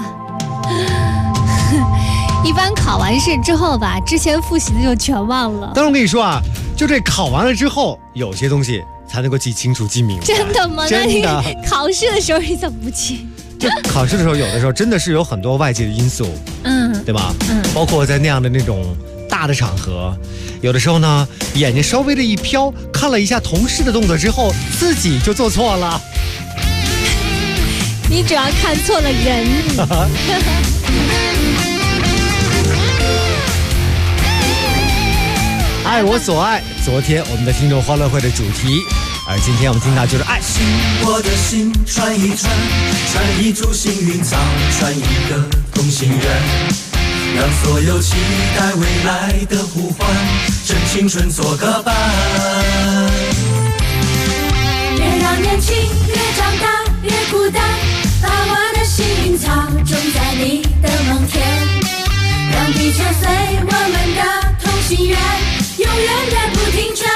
一般考完试之后吧，之前复习的就全忘了。 但是我跟你说啊，就这考完了之后，有些东西才能够记清楚、记明白。 真的吗？ 真的。 考试的时候你怎么不记？ 就考试的时候，有的时候真的是有很多外界的因素，对吧？包括在那样的那种大的场合，有的时候呢，眼睛稍微的一飘，看了一下同事的动作之后，自己就做错了。 你主要看错了人。 爱我所爱，昨天我们的听众欢乐会的主题，而今天我们听到就是爱。 我的心串一串，串一株幸运草，串一个同心圆，让所有期待未来的呼唤，趁青春做个伴。 越让年轻越长大越孤单，把我的幸运草种在你的梦田，让地球随我们的同心圆永远的不停转，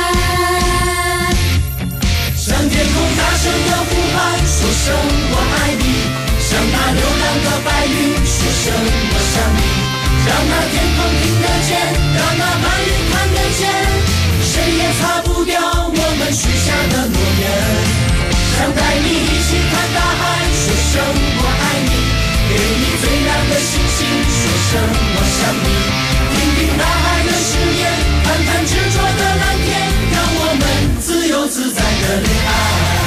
向天空大声的呼喊，说声我爱你，向那流浪的白云说声我想你，让那天空听得见，让那白云看得见，谁也擦不掉我们许下的诺言，想带你一起看大海，说声我爱你，给你最亮的星星，说声我想你，听听大海的誓言，看看执着的蓝天，让我们自由自在的恋爱。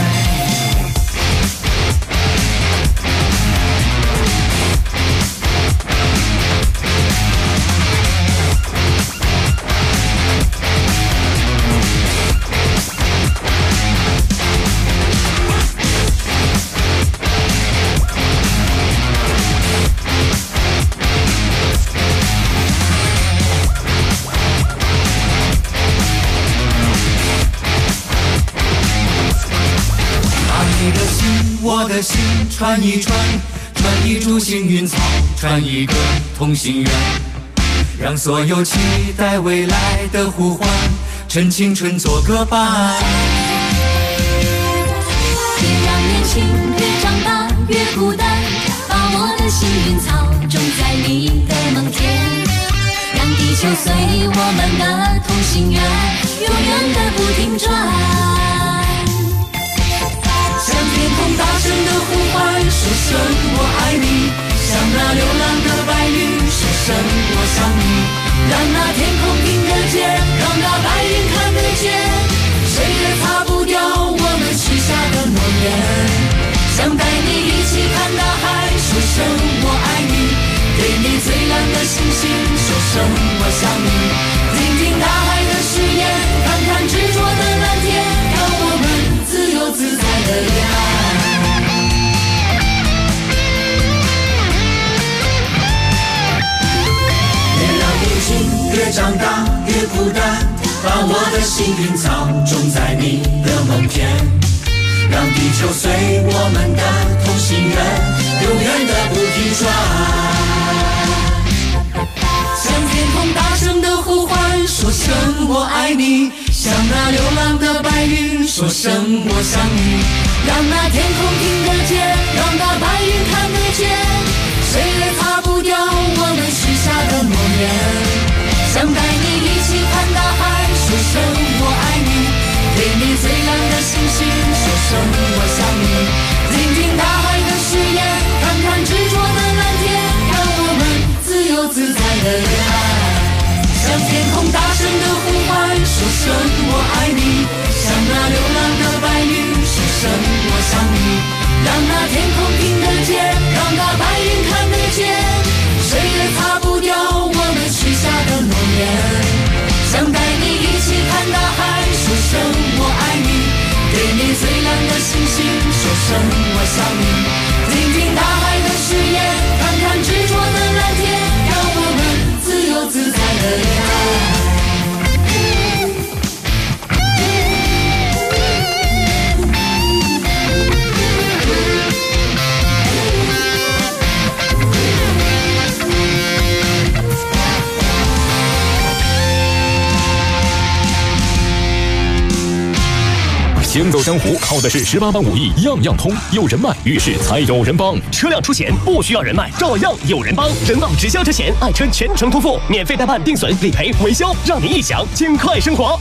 我的心串一串，串一株幸运草，串一个同心圆，让所有期待未来的呼唤，趁青春做个伴。 别让年轻越长大越孤单，把我的幸运草种在你的梦田，让地球随我们的同心圆永远的不停转。向天空大声的呼唤，说声我爱你，向那流浪的白云说声我想你，让那天空听得见，让那白云看得见，谁也擦不掉我们许下的诺言，想带你一起看大海，说声我爱你，给你最亮的星星，说声我想你，听听大海的誓言，看看执着的蓝天，让我们自由自在的恋爱。越长大越孤单，把我的幸运草种在你的梦田，让地球随我们的同心圆永远的不停转。向天空大声的呼唤，说声我爱你，向那流浪的白云说声我想你，让那天空听得见，让那白云看得见，谁也擦不掉我们许下的诺言，想带你一起看大海，说声我爱你，给你最亮的星星，说声我想你。听听大海的誓言，看看执着的蓝天，让我们自由自在的恋爱。向天空大声的呼唤，说声我爱你。像那流浪的白云，说声我想你。让那天空听得见，让那白云看得见，谁也擦不掉我们许下的诺言。想带你一起看大海，说声我爱你。给你最亮的星星，说声我想你。听听大海的誓言，看看执着的蓝天，让我们自由自在的恋爱。 行走江湖靠的是18般武艺，样样通，有人脉，遇事才有人帮。 车辆出险不需要人脉，照样有人帮。人保直销车险，爱车全程托付，免费代办、定损、理赔、维修，让你一享轻快生活。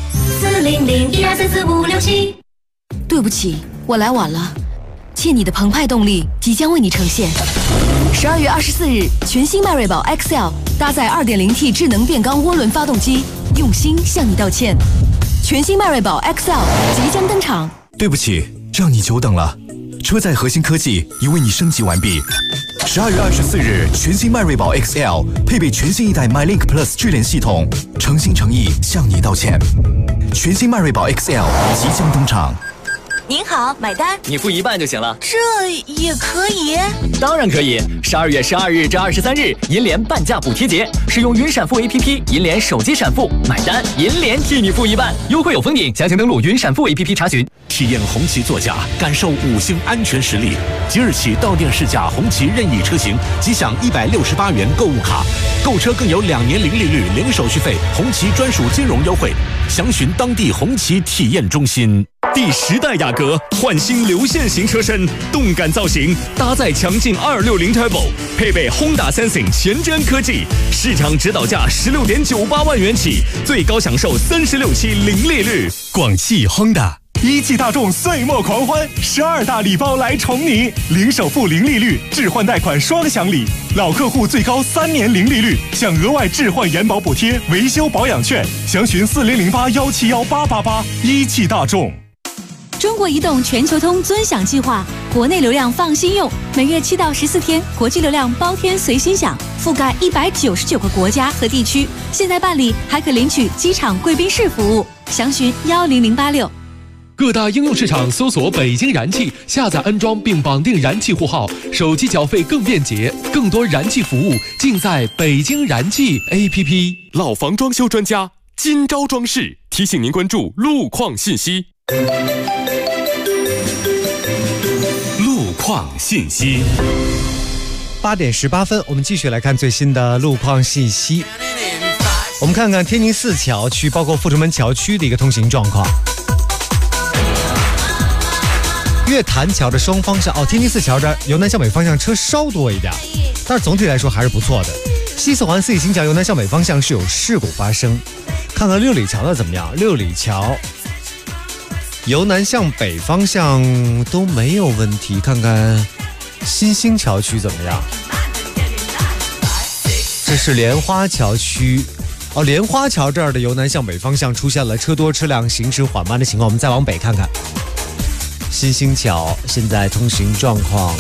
400-12344567。对不起，我来晚了。欠你的澎湃动力即将为你呈现。12月24日，全新迈锐宝 XL 搭载 2.0T 智能电缸涡轮发动机，用心向你道歉。全新迈锐宝 XL 即将登场。 对不起，让你久等了。车载核心科技已为你升级完毕。12月24日，全新迈锐宝 XL 配备全新一代 MyLink Plus 智联系统，诚心诚意向你道歉。全新迈锐宝 XL 即将登场。 您好，买单。 你付一半就行了。 这也可以？ 当然可以。12月12日至23日，银联半价补贴节，使用云闪付 APP， 银联手机闪付买单，银联替你付一半，优惠有封顶。详情登录云闪付 APP 查询。 体验红旗座驾，感受5星安全实力。即日起到店试驾红旗任意车型，即享168元购物卡，购车更有2年零利率、零手续费，红旗专属金融优惠。详询当地红旗体验中心。 第10代雅阁焕新流线型车身，动感造型，搭载强劲260 Turbo， 配备 Honda Sensing 前瞻科技，市场指导价16.98万元起，最高享受36期零利率。 广汽 Honda。 一汽大众岁末狂欢，12大礼包来宠你，零首付、零利率，置换贷款双享礼，老客户最高3年零利率，享额外置换延保补贴、维修保养券，详询4008171888。一汽大众。 中国移动全球通尊享计划，国内流量放心用，每月7到14天，国际流量包天随心享，覆盖199个国家和地区。现在办理还可领取机场贵宾室服务，详询10086。 各大应用市场搜索北京燃气，下载安装并绑定燃气户号，手机缴费更便捷，更多燃气服务尽在北京燃气 APP。 老房装修专家金招装饰提醒您关注路况信息。路况信息。 8点18分，我们继续来看最新的路况信息。我们看看天宁4桥区，包括阜成门桥区的一个通行状况。月坛桥的双方向天宁4桥的由南向北方向车稍多一点，但是总体来说还是不错的。西四环四行桥由南向北方向是有事故发生。看看六里桥的怎么样？六里桥由南向北方向都没有问题。看看新兴桥区怎么样？这是莲花桥区。莲花桥这儿的由南向北方向出现了车多车辆行驶缓慢的情况。我们再往北看看。新兴桥现在通行状况，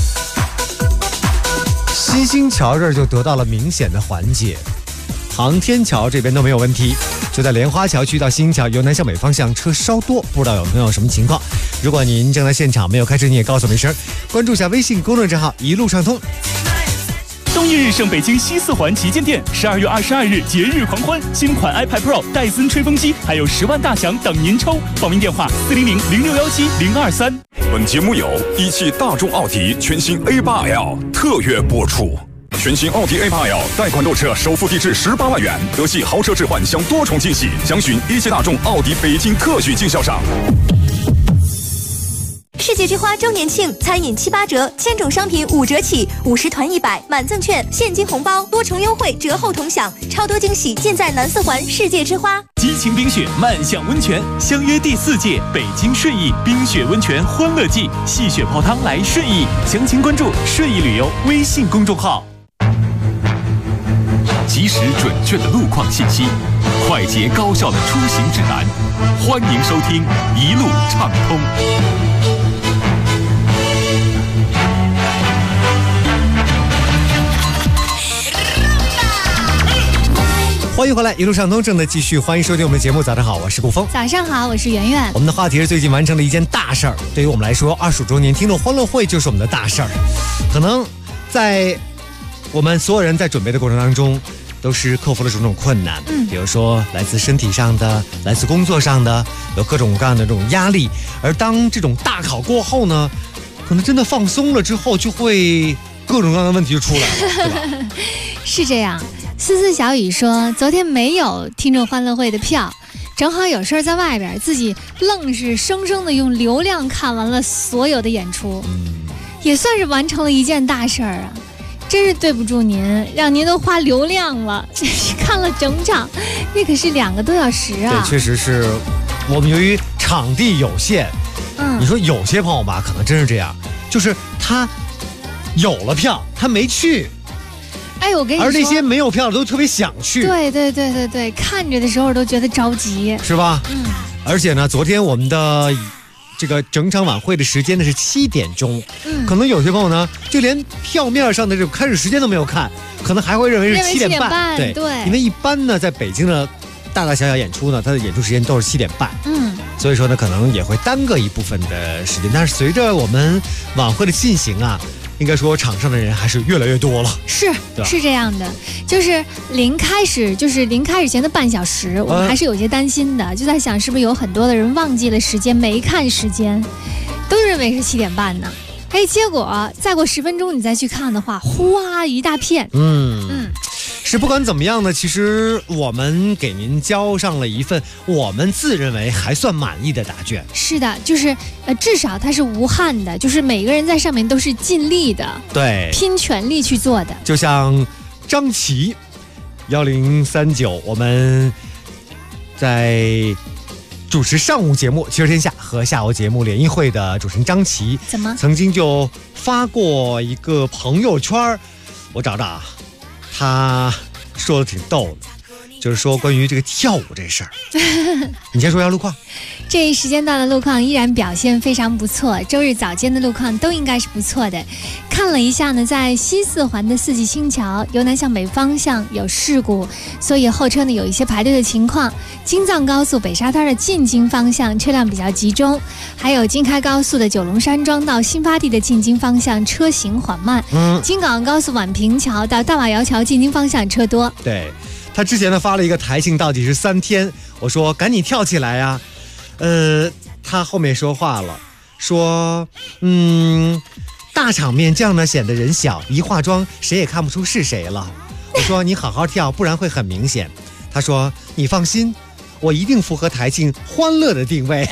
新兴桥这儿就得到了明显的缓解，航天桥这边都没有问题，就在莲花桥区到新兴桥由南向北方向车稍多，不知道有没有什么情况。如果您正在现场没有开车，你也告诉我们一声，关注一下微信公众账号一路畅通。 东一日胜北京西四环旗舰店12月22日节日狂欢，新款 iPad Pro 戴森吹风机还有10万大奖等您抽，报名电话400-0617-023。 本节目由一汽大众奥迪全新 A8L 特约播出。全新奥迪 A8L 贷款购车首付低至18万元，德系豪车置换享多重惊喜，详询一汽大众奥迪北京特许经销商。 世界之花周年庆，餐饮7、8折，千种商品5折起，50团100，满赠券，现金红包，多重优惠，折后同享，超多惊喜尽在南4环世界之花。 激情冰雪，漫向温泉，相约第4届北京顺义冰雪温泉欢乐季，戏雪泡汤来顺义，详情关注顺义旅游微信公众号。 及时准确的路况信息，快捷高效的出行指南，欢迎收听一路畅通。 欢迎回来，一路畅通正在继续，欢迎收听我们的节目。早上好，我是顾峰。 早上好，我是圆圆。 我们的话题是最近完成了一件大事儿，对于我们来说，25周年听众欢乐会就是我们的大事儿。可能在我们所有人在准备的过程当中，都是克服了种种困难，比如说来自身体上的，来自工作上的，有各种各样的这种压力。而当这种大考过后呢，可能真的放松了之后，就会各种各样的问题就出来了，对吧？ 是这样。思思小雨说，昨天没有听众欢乐会的票，正好有事在外边，自己愣是生生的用流量看完了所有的演出，也算是完成了一件大事儿啊。真是对不住您，让您都花流量了，看了整场，那可是2个多小时啊。 对，确实是我们由于场地有限，你说有些朋友吧，可能真是这样，就是他有了票，他没去。 哎，我跟你说， 而那些没有票的都特别想去。 对，看着的时候都觉得着急， 是吧？而且呢，昨天我们的这个整场晚会的时间呢是7点钟，可能有些朋友呢就连票面上的这个开始时间都没有看，可能还会认为是7点半。对，因为一般呢，在北京的大大小小演出呢，它的演出时间都是7点半，所以说呢，可能也会耽搁一部分的时间。但是随着我们晚会的进行啊，应该说场上的人还是越来越多了。 是这样的，就是临开始前的半小时，我们还是有些担心的，就在想是不是有很多的人忘记了时间，没看时间，都认为是7点半呢。哎，结果再过10分钟你再去看的话，哗一大片。 是不管怎么样呢，其实我们给您交上了一份我们自认为还算满意的答卷。 是的，就是至少它是无憾的，就是每个人在上面都是尽力的， 对， 拼全力去做的。 就像张琪1039，我们在主持上午节目《汽车天下》和下午节目联谊会的主持人张琪， 怎么曾经就发过一个朋友圈，我找找啊。他说的挺逗的，就是说关于这个跳舞这事儿。你先说一下路况。 这一时间段的路况依然表现非常不错，周日早间的路况都应该是不错的。看了一下呢，在西4环的4季青桥由南向北方向有事故，所以后车呢有一些排队的情况。京藏高速北沙滩的进京方向车辆比较集中，还有京开高速的九龙山庄到新发地的进京方向车行缓慢。京港高速宛平桥到大瓦窑桥进京方向车多。 对，他之前呢发了一个台庆倒计时3天，我说赶紧跳起来呀。他后面说话了，说大场面这样呢显得人小，一化妆谁也看不出是谁了。我说你好好跳，不然会很明显。他说你放心，我一定符合台庆欢乐的定位。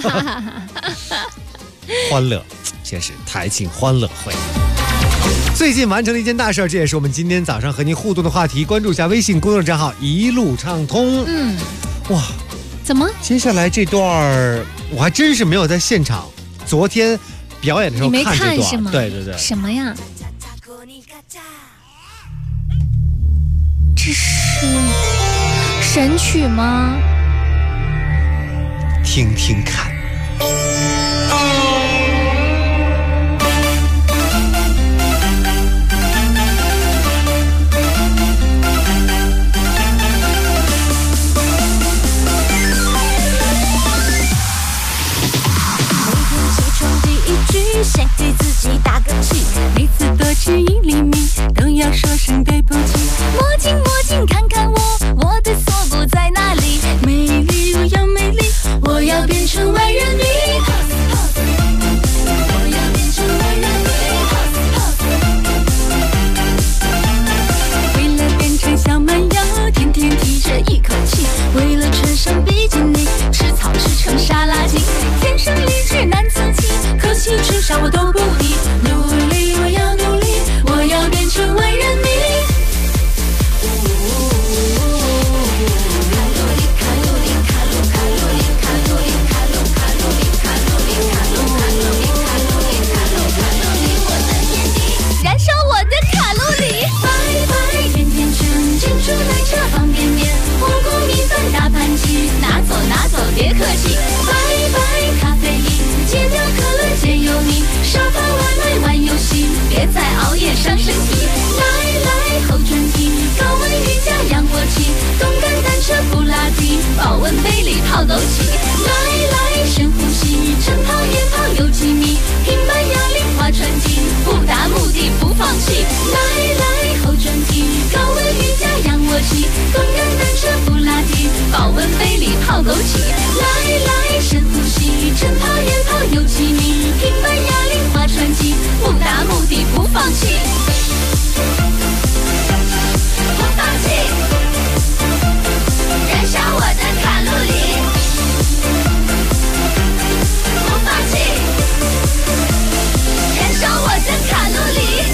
欢乐，先是台庆欢乐会。最近完成了一件大事，这也是我们今天早上和您互动的话题。关注一下微信公众账号一路畅通。哇， 怎么？ 接下来这段我还真是没有在现场，昨天表演的时候看这段。 你没看是吗？ 对。 什么呀？这是神曲吗？ 听听看。 先给自己打个气，每次多吃1厘米都要说声对不起。魔镜看看我的锁骨在哪里？美丽又要美丽，我要变成万人迷。我要变成万人迷。为了变成小蛮腰，天天提着一口气。为了穿上比基尼，吃草吃成沙拉精。天生丽质难自弃，可惜枸杞。来，深呼吸，晨跑夜跑有几米，平板哑铃划船机，不达目的不放弃。来，后转体，高温瑜伽仰卧起，动感单车普拉提，保温杯里泡枸杞。来，深呼吸，晨跑夜跑有几米，平板哑铃划船机，不达目的不放弃。不放弃，燃烧我的卡路里。不放弃，燃烧我的卡路里。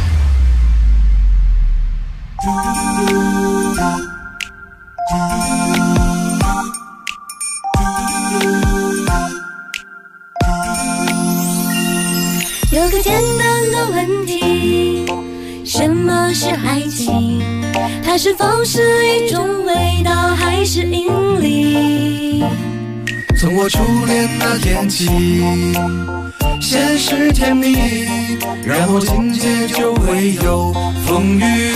有个简单的问题，什么是爱情？它是否是一种味道，还是引力？ 从我初恋那天起，先是甜蜜，然后紧接就会有风雨。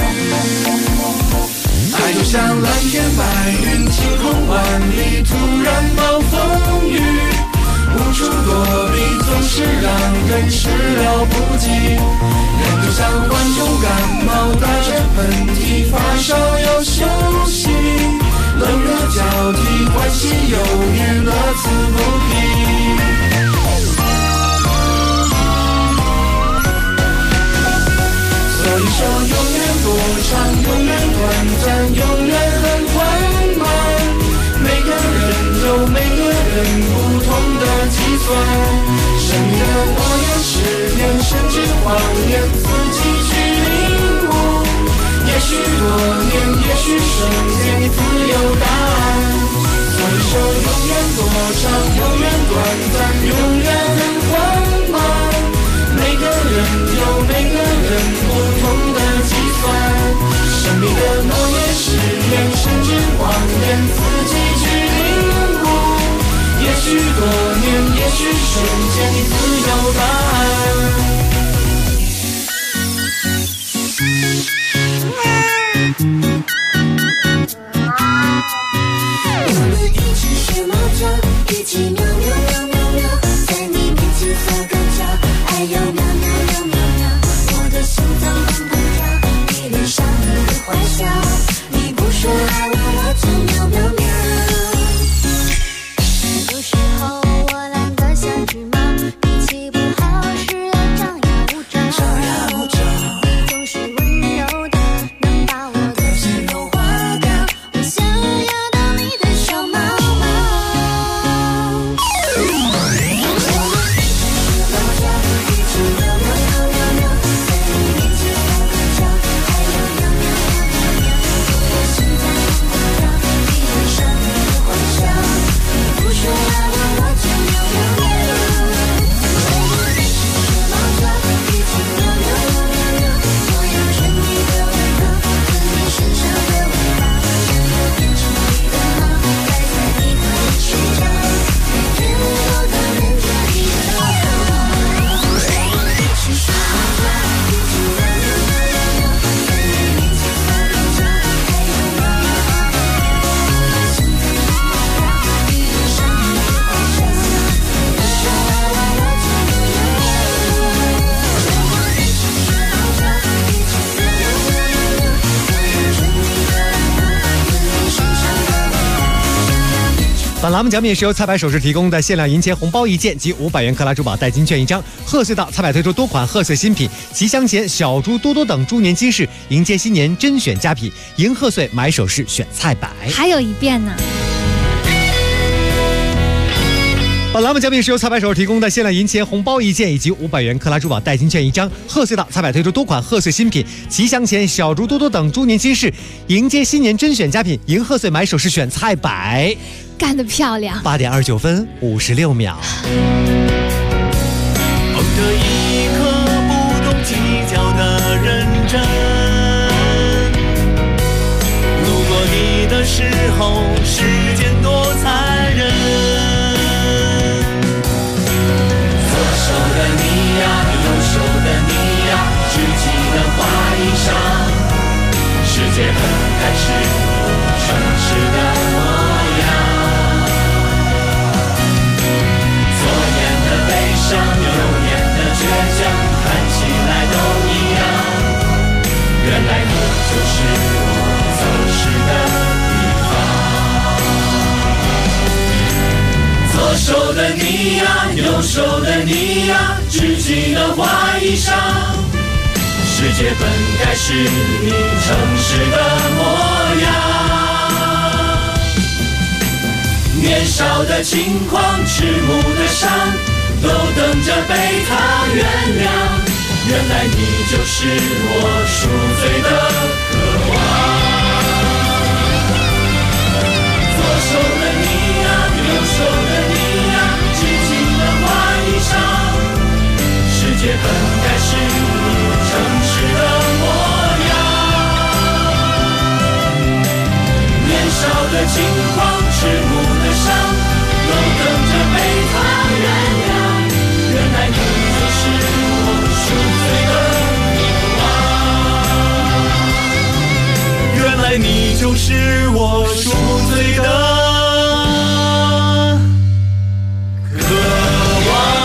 爱就像蓝天白云，晴空万里，突然暴风雨，无处躲避，总是让人始料不及。人就像患重感冒，打着喷嚏，发烧要休息，冷热交替，欢喜忧郁，乐此不疲。所以说永远多长，永远短暂，永远很缓慢。每个人有每个人不同的计算，生命的诺言誓言，甚至谎言，自己去领悟。也许多年，也许瞬间，你自有答案。所以说永远多长，永远短暂，永远很缓慢。每个人有每个人不同的计算，生命的诺言誓言，甚至谎言，自己去领悟。也许多年，也许瞬间，你自有答案。 我们一起学猫叫，一起喵喵喵喵喵，在你面前撒个娇，爱要喵喵喵喵喵。我的心脏砰砰跳，你脸上你的坏笑，你不说爱我，我就喵喵喵。有时候我懒得像只猫，脾气不好时要张牙舞爪，你总是温柔的，能把我的心融化掉。我想要当你的小猫猫。 本栏目奖品是由菜百首饰提供的限量银钱红包1件及500元克拉珠宝代金券1张。贺岁到，菜百推出多款贺岁新品，吉祥钱、小猪多多等猪年金饰，迎接新年甄选佳品，迎贺岁买首饰选菜百。 还有一遍呢。 本栏目奖品是由菜百首饰提供的限量银钱红包1件以及500元克拉珠宝代金券1张。贺岁到，菜百推出多款贺岁新品，吉祥钱、小猪多多等猪年金饰，迎接新年甄选佳品，迎贺岁买首饰选菜百。 干得漂亮 ！8点29分56秒。 捧着一颗不懂计较的认真，路过你的时候，世间多残忍。左手的你呀，右手的你呀，只记得花衣裳，世界很开始，城市的模样。 幼瘦的你呀，织起了花衣裳。世界本该是你诚实的模样。年少的轻狂，迟暮的伤，都等着被他原谅。原来你就是我赎罪的渴望。左手的你呀，右手的你呀，织起了花衣裳。世界本该是你诚实的模样。年少的轻狂，迟暮的伤，都等着被他原谅。原来你就是我赎罪的渴望。原来你就是我赎罪的渴望。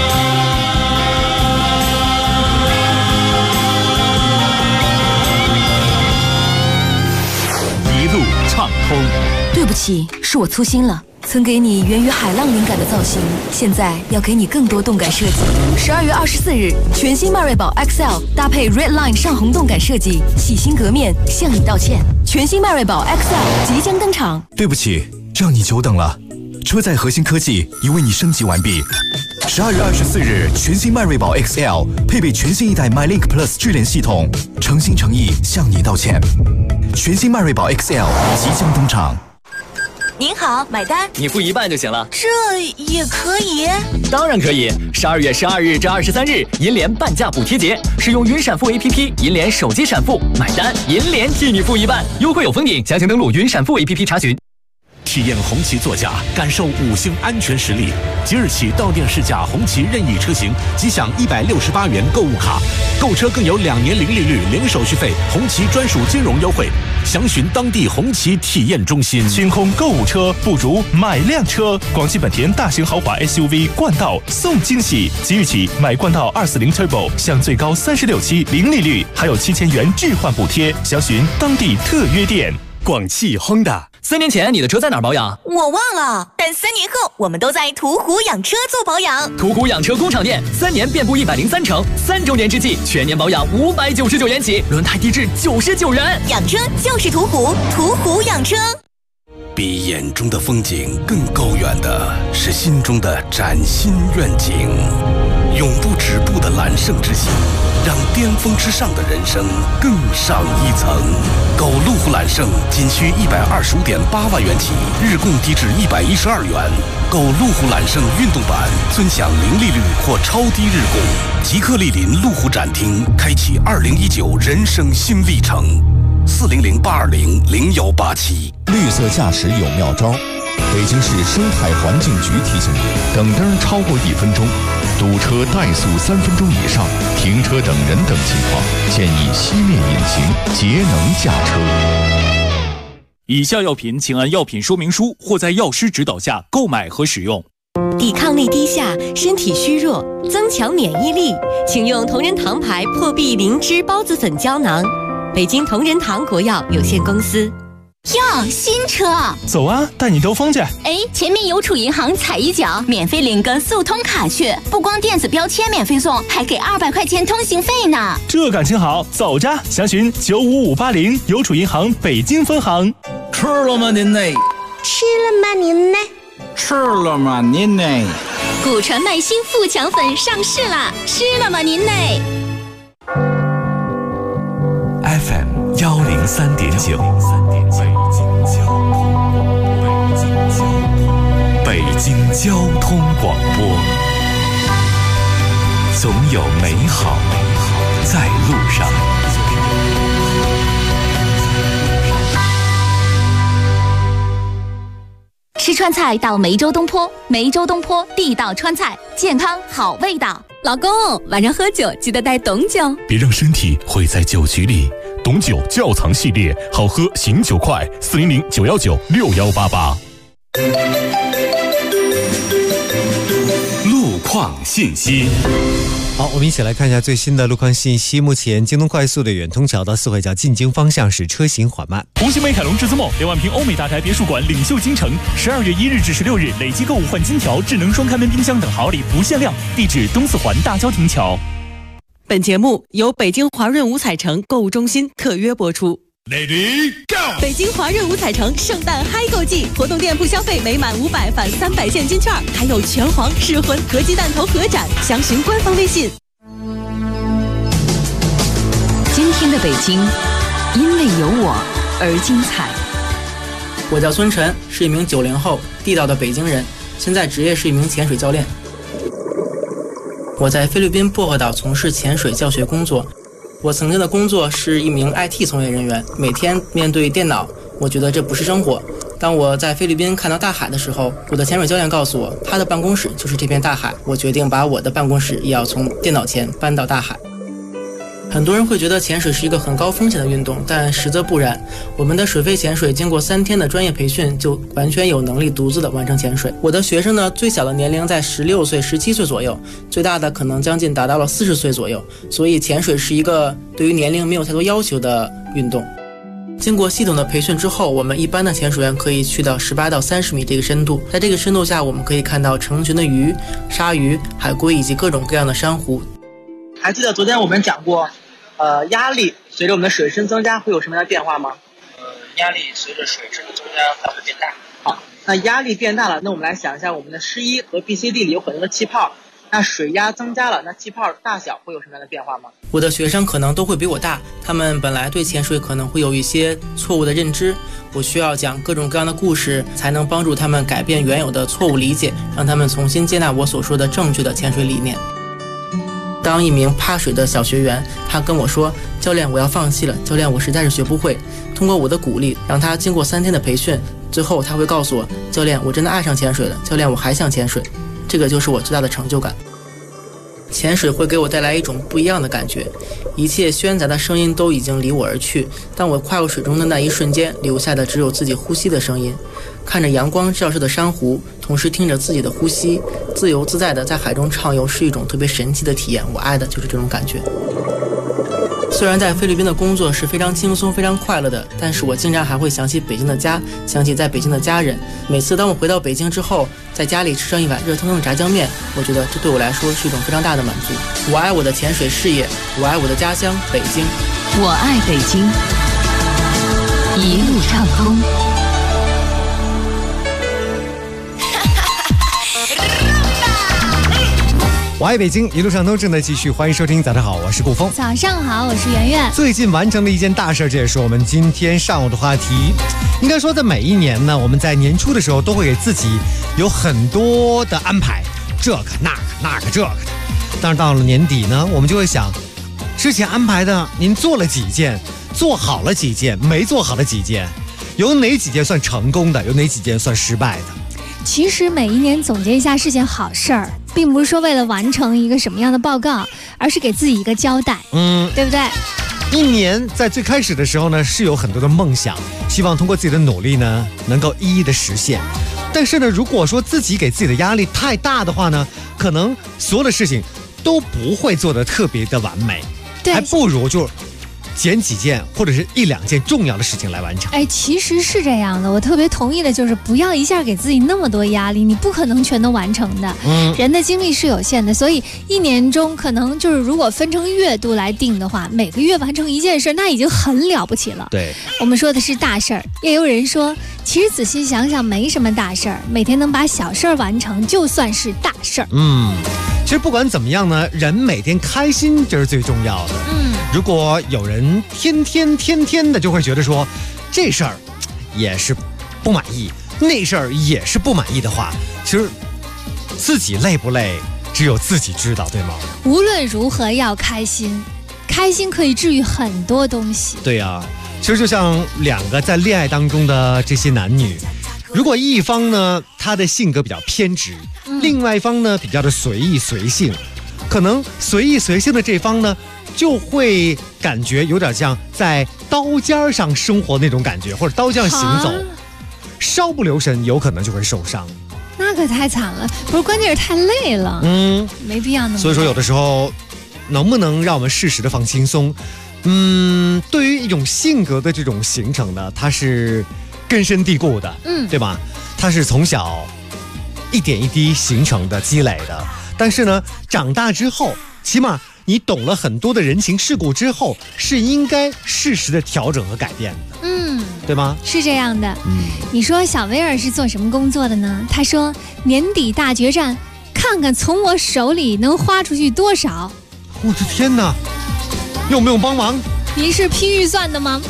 一路畅通。 对不起，是我粗心了。曾给你源于海浪灵感的造型，现在要给你更多动感设计。12月24日，全新迈锐宝 XL 搭配 Red Line 上红动感设计，洗心革面，向你道歉。全新迈锐宝 XL 即将登场。 对不起，让你久等了。车载核心科技已为你升级完毕。12月24日，全新迈锐宝 XL 配备全新一代 MyLink Plus 智联系统，诚心诚意向你道歉。全新迈锐宝 XL 即将登场。 您好，买单。 你付一半就行了。 这也可以？ 当然可以。12月12日至23日，银联半价补贴节，使用云闪付 APP， 银联手机闪付买单，银联替你付一半，优惠有封顶，详情登录云闪付 APP 查询。 体验红旗座驾，感受5星安全实力。即日起到店试驾红旗任意车型，即享168元购物卡，购车更有2年零利率、零手续费，红旗专属金融优惠。详询当地红旗体验中心。 清空购物车，不如买辆车。广汽本田大型豪华 SUV 冠道送惊喜，即日起买冠道240 Turbo 享最高36期零利率，还有7000元置换补贴。详询当地特约店。 广汽 Honda。 3年前你的车在哪儿保养？ 我忘了，但3年后我们都在途虎养车做保养。 途虎养车工厂店，3年遍布103城，3周年之际，全年保养599元起，轮胎低至99元。 养车就是途虎，途虎养车。 比眼中的风景更高远的是心中的崭新愿景，永不止步的揽胜之心，让巅峰之上的人生更上一层。购路虎揽胜仅需125.8万元起，日供低至112元。购路虎揽胜运动版，尊享零利率或超低日供。即刻莅临路虎展厅，开启2019人生新历程。400-820-0187。 绿色驾驶有妙招，北京市生态环境局提醒你：等灯超过1分钟，堵车怠速3分钟以上，停车等人等情况，建议熄灭引擎，节能驾车。 以下药品请按药品说明书或在药师指导下购买和使用。 抵抗力低下，身体虚弱，增强免疫力，请用同仁堂牌破壁灵芝孢子粉胶囊。北京同仁堂国药有限公司。 哟，新车！ 走啊，带你兜风去。 哎，前面邮储银行踩一脚，免费领个速通卡去，不光电子标签免费送，还给200块钱通行费呢。 这感情好，走着！详询95580邮储银行北京分行。 吃了吗您呢？ 吃了吗您呢？ 吃了吗您呢？ 古传麦新富强粉上市啦！吃了吗您呢 ？FM 103.9，北京交通广播，总有美好在路上。 吃川菜到梅州东坡，梅州东坡地道川菜，健康好味道。 老公，晚上喝酒记得带董酒， 别让身体毁在酒局里。董酒窖藏系列，好喝醒酒快，400-919-6188。 路况信息。 好，我们一起来看一下最新的路况信息。目前京东快速的远通桥到四惠桥进京方向是车行缓慢。 红星美凯龙至尊梦2万平欧美大宅别墅馆领袖京城，12月1日至16日累计购物换金条、智能双开门冰箱等好礼不限量。地址东四环大郊亭桥。 本节目由北京华润五彩城购物中心特约播出。 Lady Go！ 北京华润五彩城圣诞嗨购季，活动店铺消费每满500返300现金券，还有拳皇、噬魂、合鸡蛋头合展，详询官方微信。 今天的北京，因为有我而精彩。 我叫孙晨，是一名90后地道的北京人，现在职业是一名潜水教练。我在菲律宾薄荷岛从事潜水教学工作。我曾经的工作是一名 IT 从业人员，每天面对电脑，我觉得这不是生活。当我在菲律宾看到大海的时候，我的潜水教练告诉我，他的办公室就是这片大海。我决定把我的办公室也要从电脑前搬到大海。很多人会觉得潜水是一个很高风险的运动，但实则不然。我们的水肺潜水经过3天的专业培训，就完全有能力独自的完成潜水。我的学生呢，最小的年龄在16岁、17岁左右，最大的可能将近达到了40岁左右。所以潜水是一个对于年龄没有太多要求的运动。经过系统的培训之后，我们一般的潜水员可以去到18到30米这个深度，在这个深度下，我们可以看到成群的鱼、鲨鱼、海龟以及各种各样的珊瑚。还记得昨天我们讲过，压力随着我们的水深增加会有什么样的变化吗？ 压力随着水深的增加它会变大。 好，那压力变大了，那我们来想一下，我们的湿衣和 BCD 里有很多的气泡，那水压增加了，那气泡大小会有什么样的变化吗？我的学生可能都会比我大，他们本来对潜水可能会有一些错误的认知，我需要讲各种各样的故事，才能帮助他们改变原有的错误理解，让他们重新接纳我所说的正确的潜水理念。当一名怕水的小学员，他跟我说，教练我要放弃了，教练我实在是学不会。通过我的鼓励，让他经过3天的培训，最后他会告诉我，教练我真的爱上潜水了，教练我还想潜水。这个就是我最大的成就感。潜水会给我带来一种不一样的感觉，一切喧杂的声音都已经离我而去，当我跨入水中的那一瞬间，留下的只有自己呼吸的声音。看着阳光照射的珊瑚，同时听着自己的呼吸，自由自在的在海中畅游，是一种特别神奇的体验。我爱的就是这种感觉。虽然在菲律宾的工作是非常轻松非常快乐的，但是我经常还会想起北京的家，想起在北京的家人。每次当我回到北京之后，在家里吃上一碗热腾腾的炸酱面，我觉得这对我来说是一种非常大的满足。我爱我的潜水事业，我爱我的家乡北京。 我爱北京，一路畅通。 我爱北京，一路上都正在继续，欢迎收听。早上好，我是顾峰。 早上好，我是圆圆。 最近完成的一件大事，这也是我们今天上午的话题。应该说，在每一年呢，我们在年初的时候都会给自己有很多的安排，这个那个那个这个的。但是到了年底呢，我们就会想，之前安排的您做了几件，做好了几件，没做好的几件，有哪几件算成功的，有哪几件算失败的？ 其实每一年总结一下是件好事儿，并不是说为了完成一个什么样的报告，而是给自己一个交代，对不对？ 一年在最开始的时候呢，是有很多的梦想，希望通过自己的努力呢，能够一一的实现。但是呢，如果说自己给自己的压力太大的话呢，可能所有的事情都不会做得特别的完美，还不如就捡几件或者是1-2件重要的事情来完成。 其实是这样的，我特别同意的就是不要一下给自己那么多压力，你不可能全都完成的。人的精力是有限的，所以一年中可能就是如果分成月度来定的话，每个月完成一件事，那已经很了不起了。 对， 我们说的是大事儿，也有人说，其实仔细想想没什么大事儿，每天能把小事儿完成，就算是大事儿。 其实不管怎么样呢，人每天开心这是最重要的。如果有人天天的就会觉得说这事儿也是不满意，那事儿也是不满意的话，其实自己累不累只有自己知道，对吗？ 无论如何要开心，开心可以治愈很多东西。 对啊，其实就像2个在恋爱当中的这些男女，如果一方呢他的性格比较偏执，另外一方呢比较的随意随性，可能随意随性的这方呢就会感觉有点像在刀尖上生活那种感觉，或者刀尖上行走，稍不留神有可能就会受伤。 那可太惨了，不是，关键是太累了，没必要那么。 所以说有的时候能不能让我们适时的放轻松？对于一种性格的这种形成呢，它是根深蒂固的，对吧？它是从小一点一滴形成的、积累的。但是呢，长大之后，起码你懂了很多的人情世故之后，是应该适时的调整和改变的，对吗？ 是这样的。你说小威尔是做什么工作的呢？他说年底大决战，看看从我手里能花出去多少。 我的天哪，用不用帮忙？ 您是批预算的吗？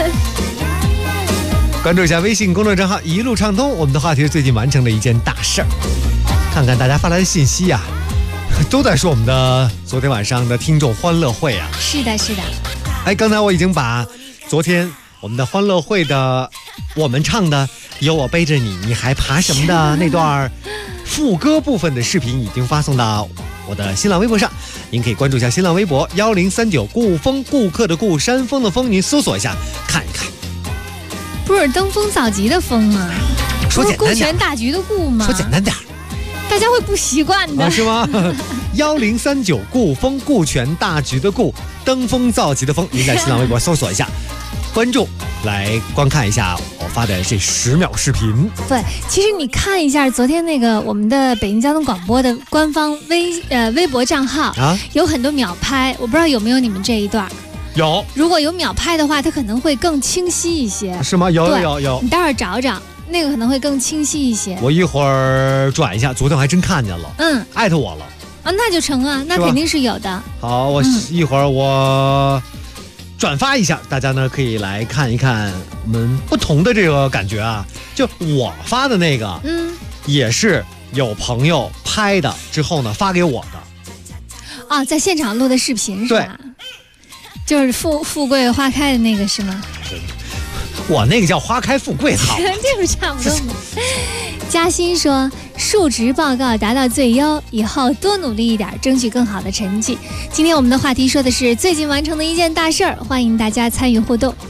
关注一下微信公众账号一路畅通，我们的话题是最近完成的一件大事儿。看看大家发来的信息啊，都在说我们的昨天晚上的听众欢乐会啊。 是的，是的。 哎，刚才我已经把昨天我们的欢乐会的我们唱的有我背着你，你还爬什么的那段副歌部分的视频已经发送到我的新浪微博上，您可以关注一下新浪微博1039顾风，顾客的顾，山峰的峰，您搜索一下看一看。 不是登峰造极的峰吗？ 说简单点， 顾全大局的顾吗？ 说简单点， 大家会不习惯的， 是吗？1039顾风，顾全大局的顾，登峰造极的峰，您在新浪微博搜索一下，关注来观看一下我发的这10秒视频。 对，其实你看一下昨天那个我们的北京交通广播的官方微博账号啊，有很多秒拍，我不知道有没有你们这一段。 有， 如果有秒拍的话，它可能会更清晰一些。 是吗？有， 你待会儿找找，那个可能会更清晰一些。 我一会儿转一下，昨天我还真看见了，艾特我了啊，那就成啊，那肯定是有的。 好，我一会儿我转发一下，大家呢可以来看一看我们不同的这个感觉啊。就我发的那个，也是有朋友拍的之后呢发给我的。 啊，在现场录的视频是吧？对。就是富贵花开的那个是吗？ 我那个叫花开富贵好， 这不差不多吗？嘉欣说，述职报告达到最优，以后多努力一点，争取更好的成绩。今天我们的话题说的是最近完成的一件大事儿，欢迎大家参与互动。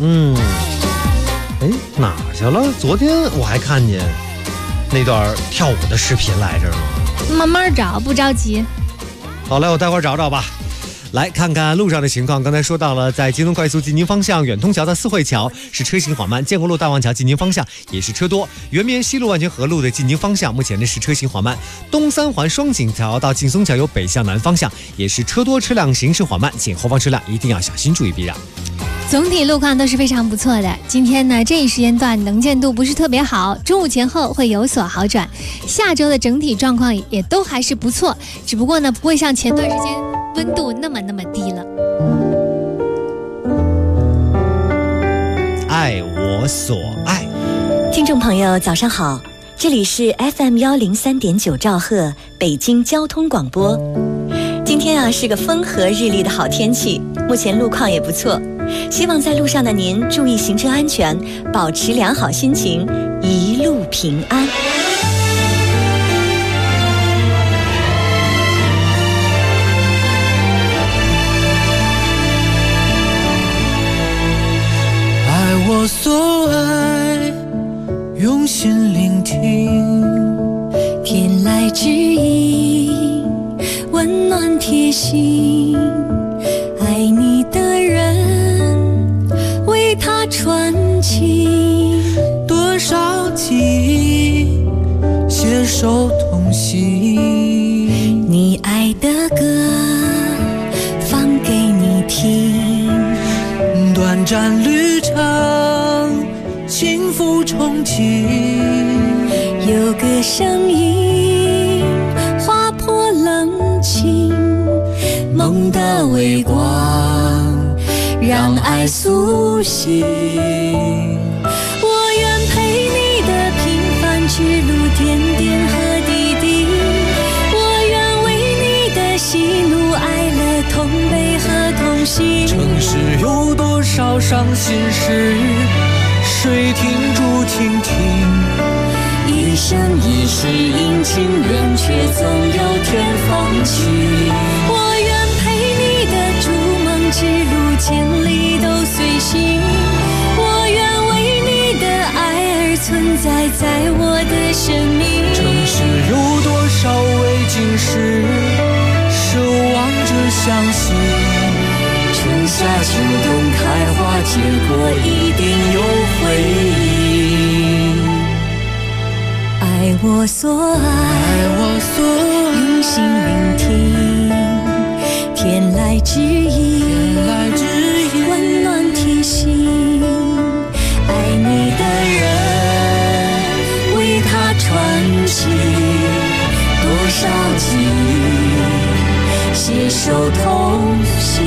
哪去了？昨天我还看见那段跳舞的视频来着呢。 慢慢找，不着急。 好嘞，我待会儿找找吧。来看看路上的情况，刚才说到了，在京东快速进京方向远通桥到四惠桥是车行缓慢，建国路大望桥进京方向也是车多，圆明园西路万泉河路的进京方向目前呢是车行缓慢，东三环双井桥到劲松桥有北向南方向也是车多，车辆行驶缓慢，请后方车辆一定要小心注意避让。 总体路况都是非常不错的。今天呢，这一时间段能见度不是特别好，中午前后会有所好转。下周的整体状况也都还是不错，只不过呢，不会像前段时间温度那么低了。 爱我所爱， 听众朋友早上好，这里是 FM103.9兆赫北京交通广播。今天啊是个风和日丽的好天气，目前路况也不错，希望在路上的您注意行车安全，保持良好心情，一路平安。 爱我所爱，用心聆听， 天籁之音，温暖贴心，爱你的人为他传情， 多少记忆携手同行， 你爱的歌放给你听， 短暂旅程轻浮憧憬， 有个声音划破冷清，梦的微光让爱苏醒，我愿陪你的平凡之路，点点和滴滴，我愿为你的喜怒哀乐同悲和同行。 城市有多少伤心事，谁听住倾听， 一生一世阴晴圆缺，总有天风起。我愿陪你的逐梦之路，千里都随行，我愿为你的爱而存在，在我的生命。 城市有多少未经事，守望着相信，春夏秋冬开花结果一定有回应。 爱我所爱，用心聆听，天籁之音，温暖贴心。爱你的人，为他传奇多少记忆，携手同行。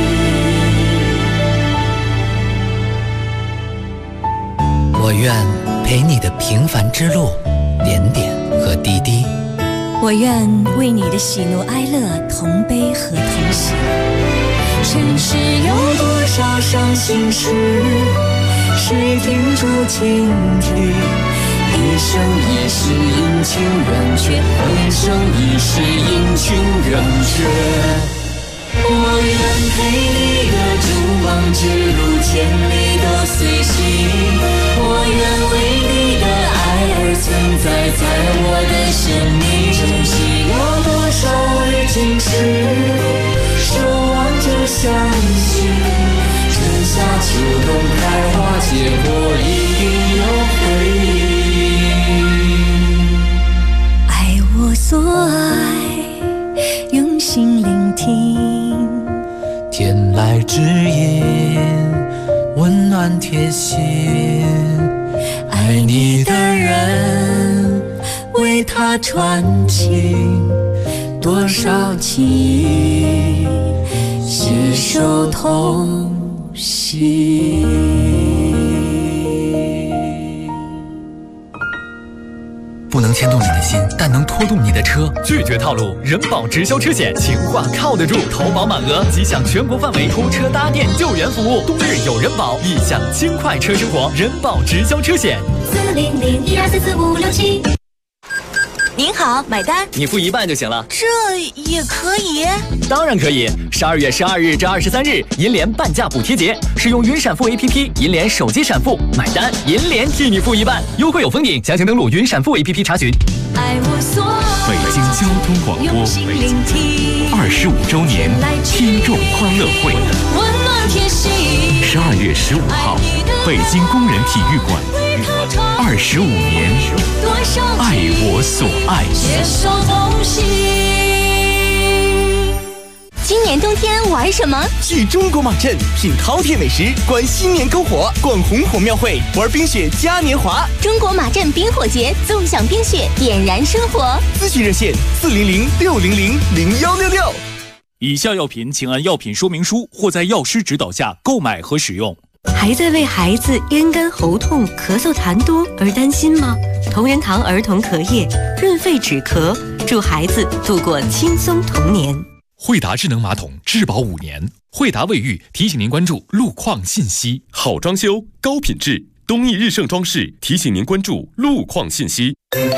我愿陪你的平凡之路，点点和滴滴。 我愿为你的喜怒哀乐同悲和同喜。尘世有多少伤心事，谁停住倾听？一生一世阴晴圆缺，一生一世阴晴圆缺。我愿陪你的逐梦之路，千里都随行。我愿为你的爱而存在，在我的生命。尘世有多少未经事，守望着相信。春夏秋冬开花结果一定有回应。爱我所爱，用心聆听， 天籁之音，温暖贴心。爱你的人，为他传情多少记忆，携手同行。 不能牵动你的心，但能拖动你的车。拒绝套路，人保直销车险，情话靠得住。投保满额即享全国范围拖车搭电救援服务。冬日有人保，一享轻快车生活。人保直销车险 400-1244-4567。您好，买单。 你付一半就行了。 这也可以？ 当然可以。12月12日至23日，银联半价补贴节，使用云闪付 APP， 银联手机闪付买单，银联替你付一半，优惠有封顶，详情登录云闪付 APP 查询。 爱我所北京交通广播25周年听众欢乐会， 温暖贴心。 12月15号，北京工人体育馆，25年，爱我所爱， 携手同行。 今年冬天玩什么？ 去中国马镇品饕餮美食，观新年篝火，逛红火庙会，玩冰雪嘉年华。 中国马镇冰火节，纵享冰雪，点燃生活。 咨询热线400-600-0166。 以下药品请按药品说明书或在药师指导下购买和使用。 还在为孩子咽干喉痛、咳嗽痰多而担心吗？同仁堂儿童咳液，润肺止咳，祝孩子度过轻松童年。 惠达智能马桶质保5年。惠达卫浴提醒您关注路况信息。 好装修，高品质，东义日盛装饰提醒您关注路况信息。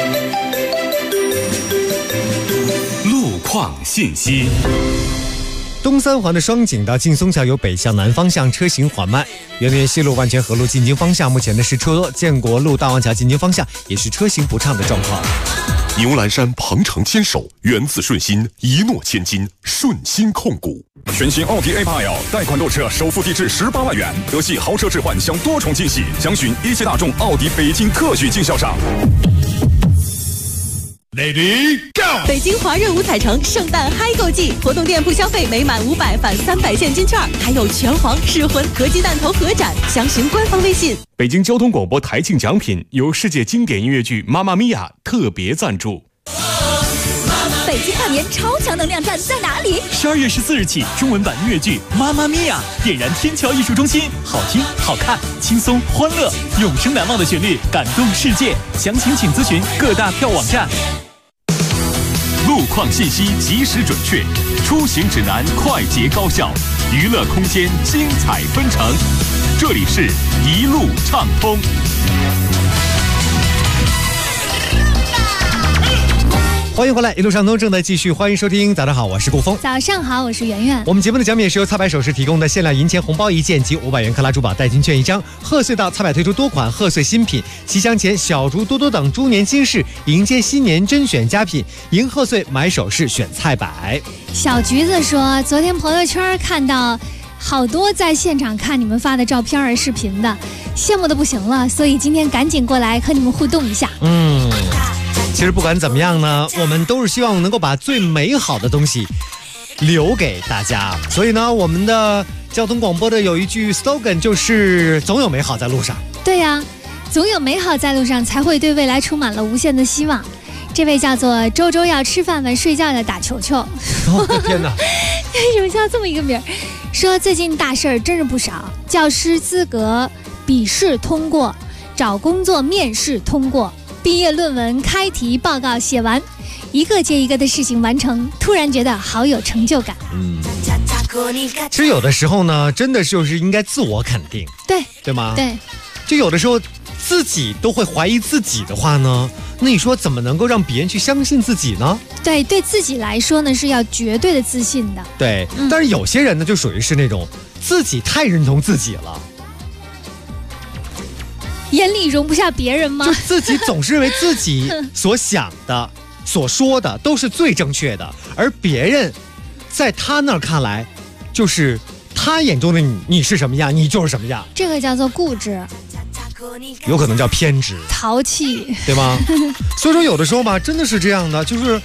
路况信息。 东三环的双井到劲松桥由北向南方向车行缓慢，圆明园西路万泉河路进京方向目前的是车多，建国路大王桥进京方向也是车行不畅的状况。 牛栏山鹏程牵手，源自顺心，一诺千金，顺心控股。全新奥迪 A8L 贷款购车首付低至18万元，德系豪车置换享多重惊喜，详询一汽大众奥迪北京特许经销商。 Lady Go！ 北京华润五彩城圣诞嗨购季，活动店铺消费每满500返300现金券，还有拳皇、噬魂、合击弹头合展，详询官方微信。 北京交通广播台庆奖品由世界经典音乐剧《妈妈咪呀》特别赞助。 北京跨年超强能量站在哪里 ？12月14日起，中文版音乐剧《妈妈咪呀》点燃天桥艺术中心，好听、好看、轻松、欢乐，永生难忘的旋律，感动世界。详情请咨询各大票网站。 路况信息及时准确，出行指南快捷高效，娱乐空间精彩纷呈。这里是一路畅通。 欢迎回来，一路上通正在继续，欢迎收听。早上好，我是顾峰。 早上好，我是圆圆。 我们节目的奖品是由擦白首饰提供的限量银钱红包1件及500元克拉珠宝代金券1张。贺岁到，擦白推出多款贺岁新品，吉祥前小猪多多等猪年金饰，迎接新年甄选佳品，迎贺岁买首饰选菜摆。 小橘子说，昨天朋友圈看到好多在现场看你们发的照片儿视频的，羡慕的不行了，所以今天赶紧过来和你们互动一下。 其实不管怎么样呢，我们都是希望能够把最美好的东西留给大家。所以呢，我们的交通广播的有一句 slogan 就是总有美好在路上。 对呀，总有美好在路上，才会对未来充满了无限的希望。这位叫做周周要吃饭饭睡觉的打球球。 我的天哪， 为什么叫这么一个名儿？说最近大事儿真是不少，教师资格笔试通过，找工作面试通过，毕业论文开题报告写完，一个接一个的事情完成，突然觉得好有成就感。 其实有的时候呢，真的就是应该自我肯定，对吗？ 对， 就有的时候自己都会怀疑自己的话呢，那你说怎么能够让别人去相信自己呢？ 对自己来说呢，是要绝对的自信的。 对，但是有些人呢，就属于是那种自己太认同自己了。 眼里容不下别人吗？ 就自己总是认为自己所想的、所说的都是最正确的，而别人在他那儿看来，就是他眼中的你是什么样，你就是什么样。 这个叫做固执， 有可能叫偏执、 淘气， 对吗？所以说有的时候吧，真的是这样的，就是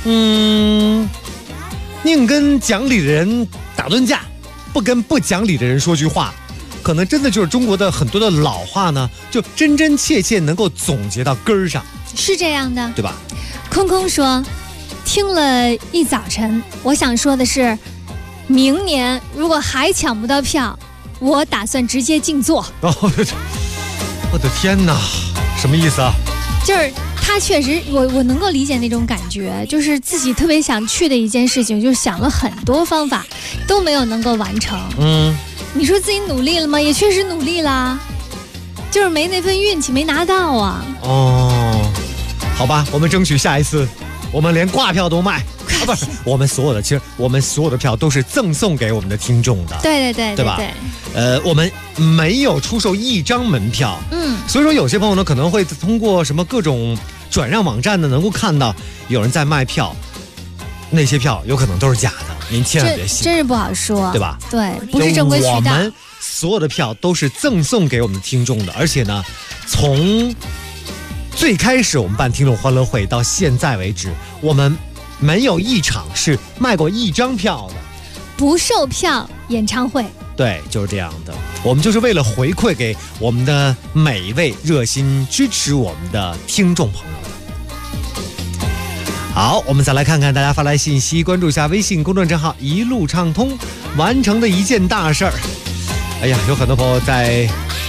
宁跟讲理的人打顿架，不跟不讲理的人说句话。可能真的就是中国的很多的老话呢，就真真切切能够总结到根儿上， 是这样的， 对吧？ 空空说，听了一早晨，我想说的是，明年如果还抢不到票，我打算直接静坐。 我的天哪，什么意思啊？ 就是他确实，我能够理解那种感觉，就是自己特别想去的一件事情，就想了很多方法，都没有能够完成。你说自己努力了吗？也确实努力啦，就是没那份运气，没拿到啊。 好吧，我们争取下一次，我们连挂票都卖。不是，我们所有的票都是赠送给我们的听众的。对吧？我们没有出售一张门票。所以说有些朋友呢可能会通过什么各种转让网站呢，能够看到有人在卖票，那些票有可能都是假的，您千万别信， 真是不好说， 对吧？ 对，不是正规渠道。 我们所有的票都是赠送给我们的听众的，而且呢，从最开始我们办听众欢乐会到现在为止，我们没有一场是卖过一张票的， 不售票演唱会。 对，就是这样的。我们就是为了回馈给我们的每一位热心支持我们的听众朋友的。好，我们再来看看大家发来信息，关注一下微信公众账号一路畅通，完成的一件大事儿。哎呀，有很多朋友在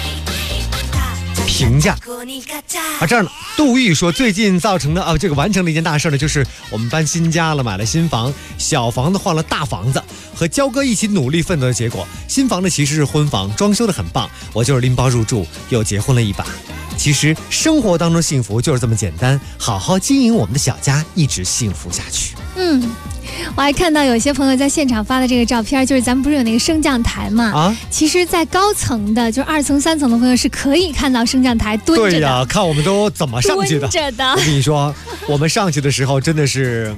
评价这儿呢。杜玉说，最近造成的这个完成的一件大事呢，就是我们搬新家了，买了新房，小房子换了大房子，和焦哥一起努力奋斗的结果。新房呢其实是婚房，装修的很棒，我就是拎包入住，又结婚了一把。其实生活当中幸福就是这么简单，好好经营我们的小家，一直幸福下去。 我还看到有些朋友在现场发的这个照片，就是咱们不是有那个升降台嘛？其实在高层的，就是2层3层的朋友是可以看到升降台蹲着的。 对呀，看我们都怎么上去的。 蹲着的。 我跟你说，我们上去的时候真的是，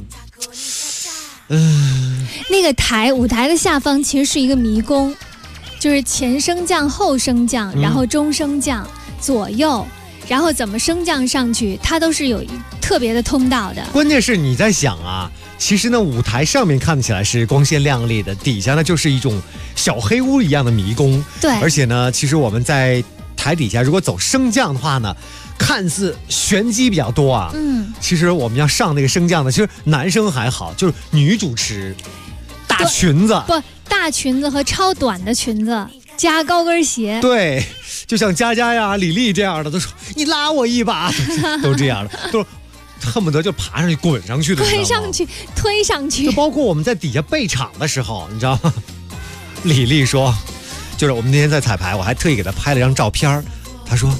那个舞台的下方其实是一个迷宫，就是前升降、后升降，然后中升降、左右，然后怎么升降上去，它都是有特别的通道的。 关键是你在想啊。其实呢，舞台上面看起来是光鲜亮丽的，底下呢就是一种小黑屋一样的迷宫。 对， 而且呢，其实我们在台底下如果走升降的话呢，看似玄机比较多啊。其实我们要上那个升降的，其实男生还好，就是女主持，大裙子， 大裙子和超短的裙子加高跟鞋。 对，就像佳佳呀、李丽这样的，都说你拉我一把，都这样的，都是。恨不得就爬上去滚上去的， 推上去。 就包括我们在底下备场的时候，你知道吗？李丽说，就是我们那天在彩排，我还特意给她拍了张照片。她说：“哎，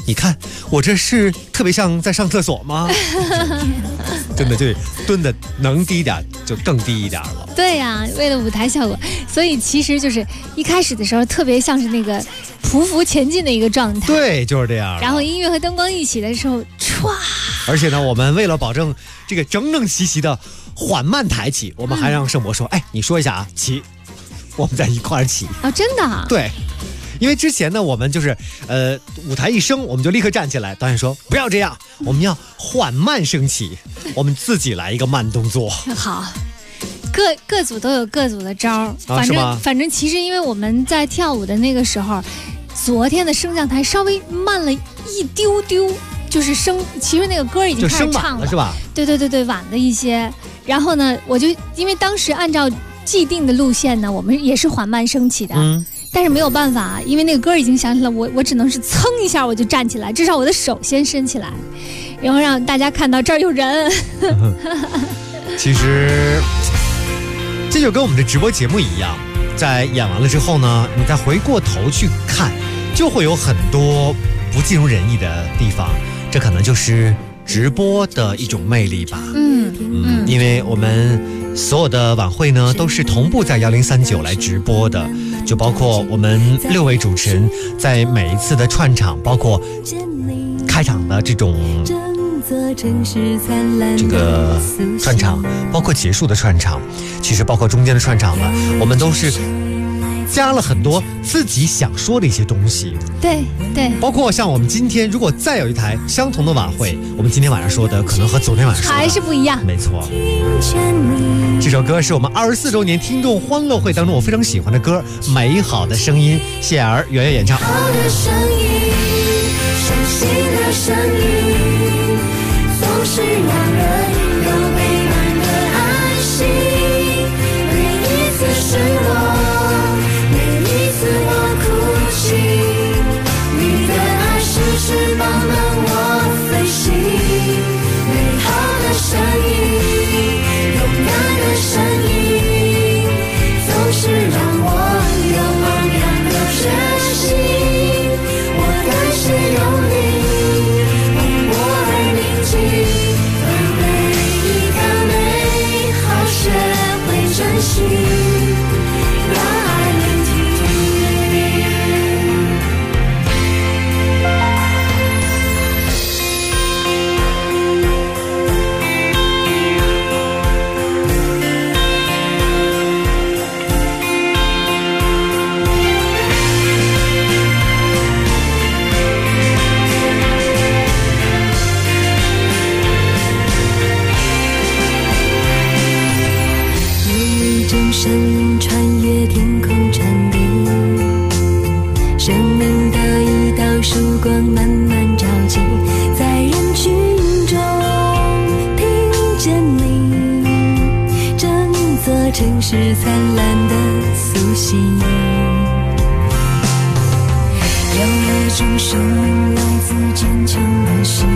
你看我这是特别像在上厕所吗？真的就蹲的能低一点就更低一点了。 对呀，为了舞台效果，所以其实就是一开始的时候特别像是那个匍匐前进的一个状态。 对，就是这样。 然后音乐和灯光一起的时候，歘！ 而且呢，我们为了保证这个整整齐齐的缓慢抬起，我们还让盛博说：“哎，你说一下啊，起。”我们在一块儿起。 哦，真的啊？ 对。因为之前呢，我们就是舞台一升，我们就立刻站起来。导演说不要这样，我们要缓慢升起，我们自己来一个慢动作。 好，各组都有各组的招儿，反正其实因为我们在跳舞的那个时候，昨天的升降台稍微慢了一丢丢，就是其实那个歌已经开始唱了，是吧？ 对，晚了一些。然后呢，我就因为当时按照既定的路线呢，我们也是缓慢升起的。但是没有办法，因为那个歌已经响起了，我只能是噌一下我就站起来，至少我的手先伸起来，然后让大家看到这儿有人。 其实这就跟我们的直播节目一样，在演完了之后呢，你再回过头去看，就会有很多不尽如人意的地方，这可能就是直播的一种魅力吧。因为我们所有的晚会呢都是同步在1039来直播的，就包括我们6位主持人在每一次的串场，包括开场的这种这个串场，包括结束的串场，其实包括中间的串场呢，我们都是加了很多自己想说的一些东西。 对， 包括像我们今天如果再有一台相同的晚会，我们今天晚上说的可能和昨天晚上说的还是不一样。 没错，这首歌是我们24周年听众欢乐会当中我非常喜欢的歌，美好的声音，谢尔圆圆演唱。 好的声音，伤心的声音，总是让人有陪伴的安心。每一次失落，你的爱是翅膀让我飞行，美好的声音，勇敢的声音，总是让我有昂扬的决心。我感谢有你，帮我而宁静，让每一个美好学会珍惜。声音穿越天空传递，生命的一道曙光慢慢照进，在人群中听见你，整座城市灿烂的苏醒。有一种声音来自坚强的心，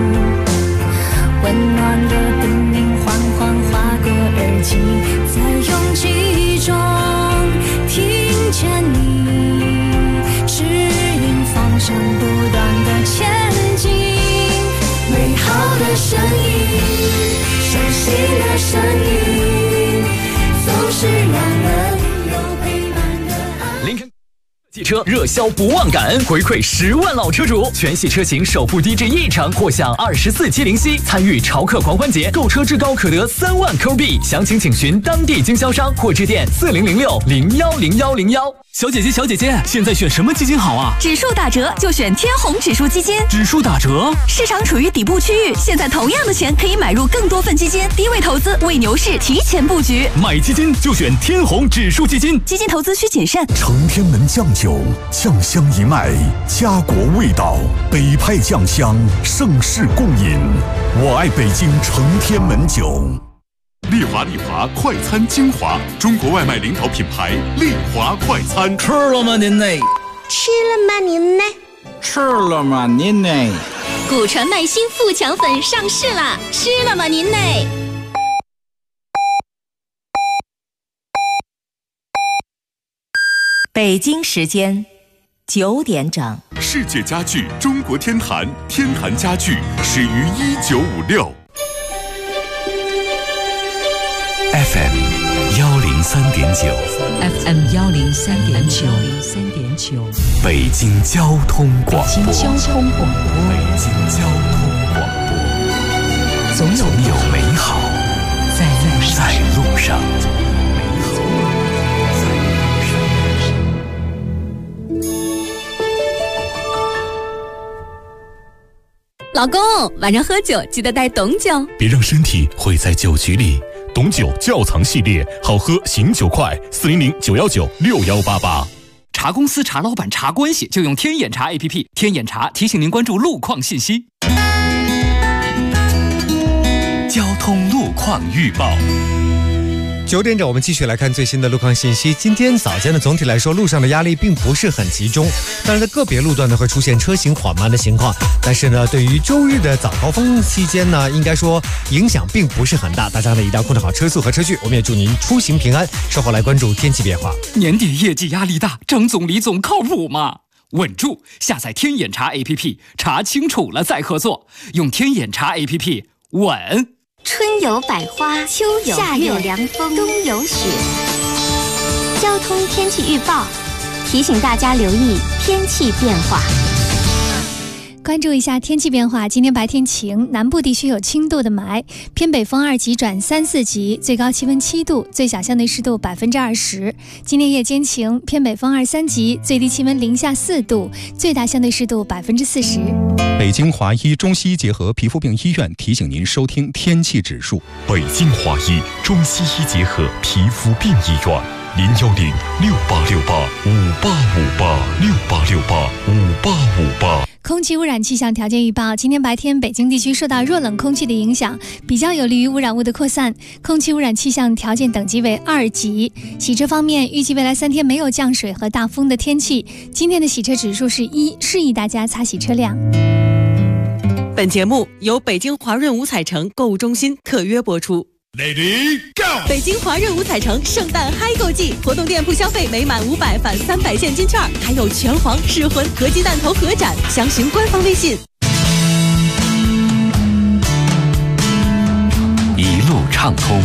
温暖的灯影缓缓划过耳际，在拥挤中听见你指引方向，不断的前进。美好的声音，伤心的声音，总是让人有陪伴的爱。 林肯汽车热销不忘感恩，回馈10万老车主，全系车型首付低至1成，或享24期零息。参与潮客狂欢节，购车至高可得3万扣币。详情请询当地经销商或致电4006010101。小姐姐，现在选什么基金好啊？ 指数打折就选天弘指数基金。 指数打折， 市场处于底部区域，现在同样的钱可以买入更多份基金，低位投资，为牛市提前布局。 买基金就选天弘指数基金， 基金投资需谨慎。 承天门酱酒，酱香一脉，家国味道，北派酱香，盛世共饮。我爱北京承天门酒。丽华快餐精华，中国外卖领导品牌丽华快餐。 吃了吗您呢？ 吃了吗您呢？ 吃了吗您呢？ 古传麦心富强粉上市啦！吃了吗您呢？ 北京时间 9点整。 世界家具中国天坛，天坛家具始于1956。 FM 103.9，FM 103.9， 北京交通广播， 北京交通广播， 北京交通广播，总有美好在路上。 老公，晚上喝酒记得带董酒， 别让身体毁在酒局里。董酒窖藏系列，好喝醒酒快，400-919-6188。 茶公司、茶老板、茶关系，就用天眼茶 APP。天眼茶提醒您关注路况信息。 交通路况预报。 9点整，我们继续来看最新的路况信息。今天早间呢，总体来说路上的压力并不是很集中，当然在个别路段呢会出现车行缓慢的情况，但是呢，对于周日的早高峰期间呢，应该说影响并不是很大。大家呢一定要控制好车速和车距，我们也祝您出行平安。稍后来关注天气变化。 年底业绩压力大，张总李总靠谱吗？稳住！下载天眼茶 APP， 查清楚了再合作。用天眼茶 APP， 稳。 春有百花，秋有夏有凉风，冬有雪。交通天气预报提醒大家留意天气变化。 关注一下天气变化，今天白天晴，南部地区有轻度的霾，偏北风2级转3、4级，最高气温7度，最小相对湿度20%。今天夜间晴，偏北风2、3级，最低气温零下4度，最大相对湿度40%。 北京华医中西医结合皮肤病医院提醒您收听天气指数。 北京华医中西医结合皮肤病医院，010-6868-5858，6868-5858。 空气污染气象条件预报，今天白天北京地区受到弱冷空气的影响，比较有利于污染物的扩散，空气污染气象条件等级为2级。洗车方面，预计未来3天没有降水和大风的天气，今天的洗车指数是1，示意大家擦洗车辆。 本节目由北京华润五彩城购物中心特约播出。 Lady Go！ 北京华润五彩城圣诞嗨购季活动，店铺消费每满500返300现金券，还有拳皇、噬魂、合金弹头合展，详询官方微信。 一路畅通，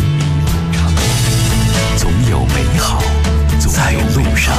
总有美好在路上。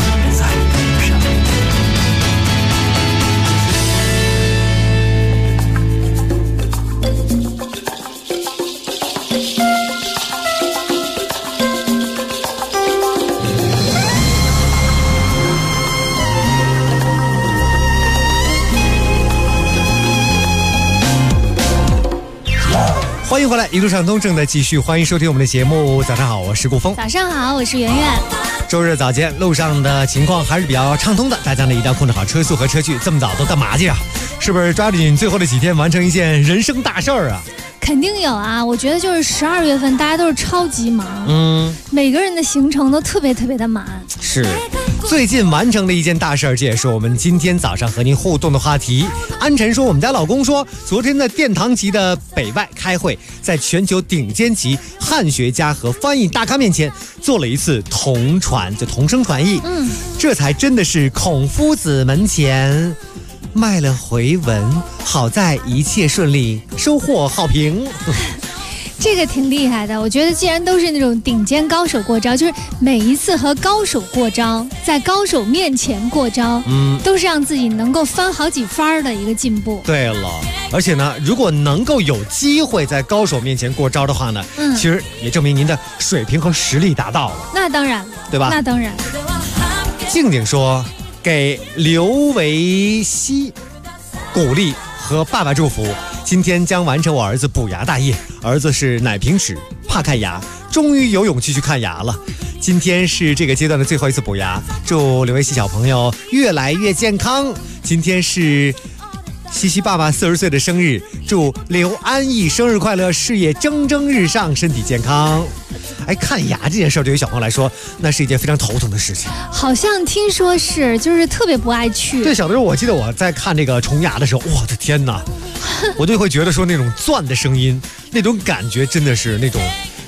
欢迎回来，一路畅通正在继续，欢迎收听我们的节目。早上好，我是顾峰。 早上好，我是圆圆。 周日早间路上的情况还是比较畅通的，大家呢一定要控制好车速和车距。这么早都干嘛去啊？是不是抓紧最后的几天完成一件人生大事儿啊？ 肯定有啊，我觉得就是12月份大家都是超级忙，每个人的行程都特别的满。 是，最近完成的一件大事儿，这也是我们今天早上和您互动的话题。安晨说，我们家老公说，昨天在殿堂级的北外开会，在全球顶尖级汉学家和翻译大咖面前做了一次同传，就同声传译。这才真的是孔夫子门前卖了回文，好在一切顺利，收获好评。 这个挺厉害的，我觉得既然都是那种顶尖高手过招，就是每一次和高手过招，在高手面前过招，都是让自己能够翻好几番的一个进步。 对了，而且呢，如果能够有机会在高手面前过招的话呢，其实也证明您的水平和实力达到了。 那当然， 对吧？ 那当然。 静静说，给刘维熙鼓励和爸爸祝福，今天将完成我儿子补牙大业。儿子是奶瓶齿，怕看牙，终于有勇气去看牙了。今天是这个阶段的最后一次补牙，祝刘维熙小朋友越来越健康。今天是西西爸爸40岁的生日，祝刘安逸生日快乐，事业蒸蒸日上，身体健康。哎，看牙这件事对于小朋友来说，那是一件非常头疼的事情。 好像听说是，就是特别不爱去。 对，小的时候我记得我在看这个虫牙的时候，我的天哪，我就会觉得说那种钻的声音，那种感觉真的是那种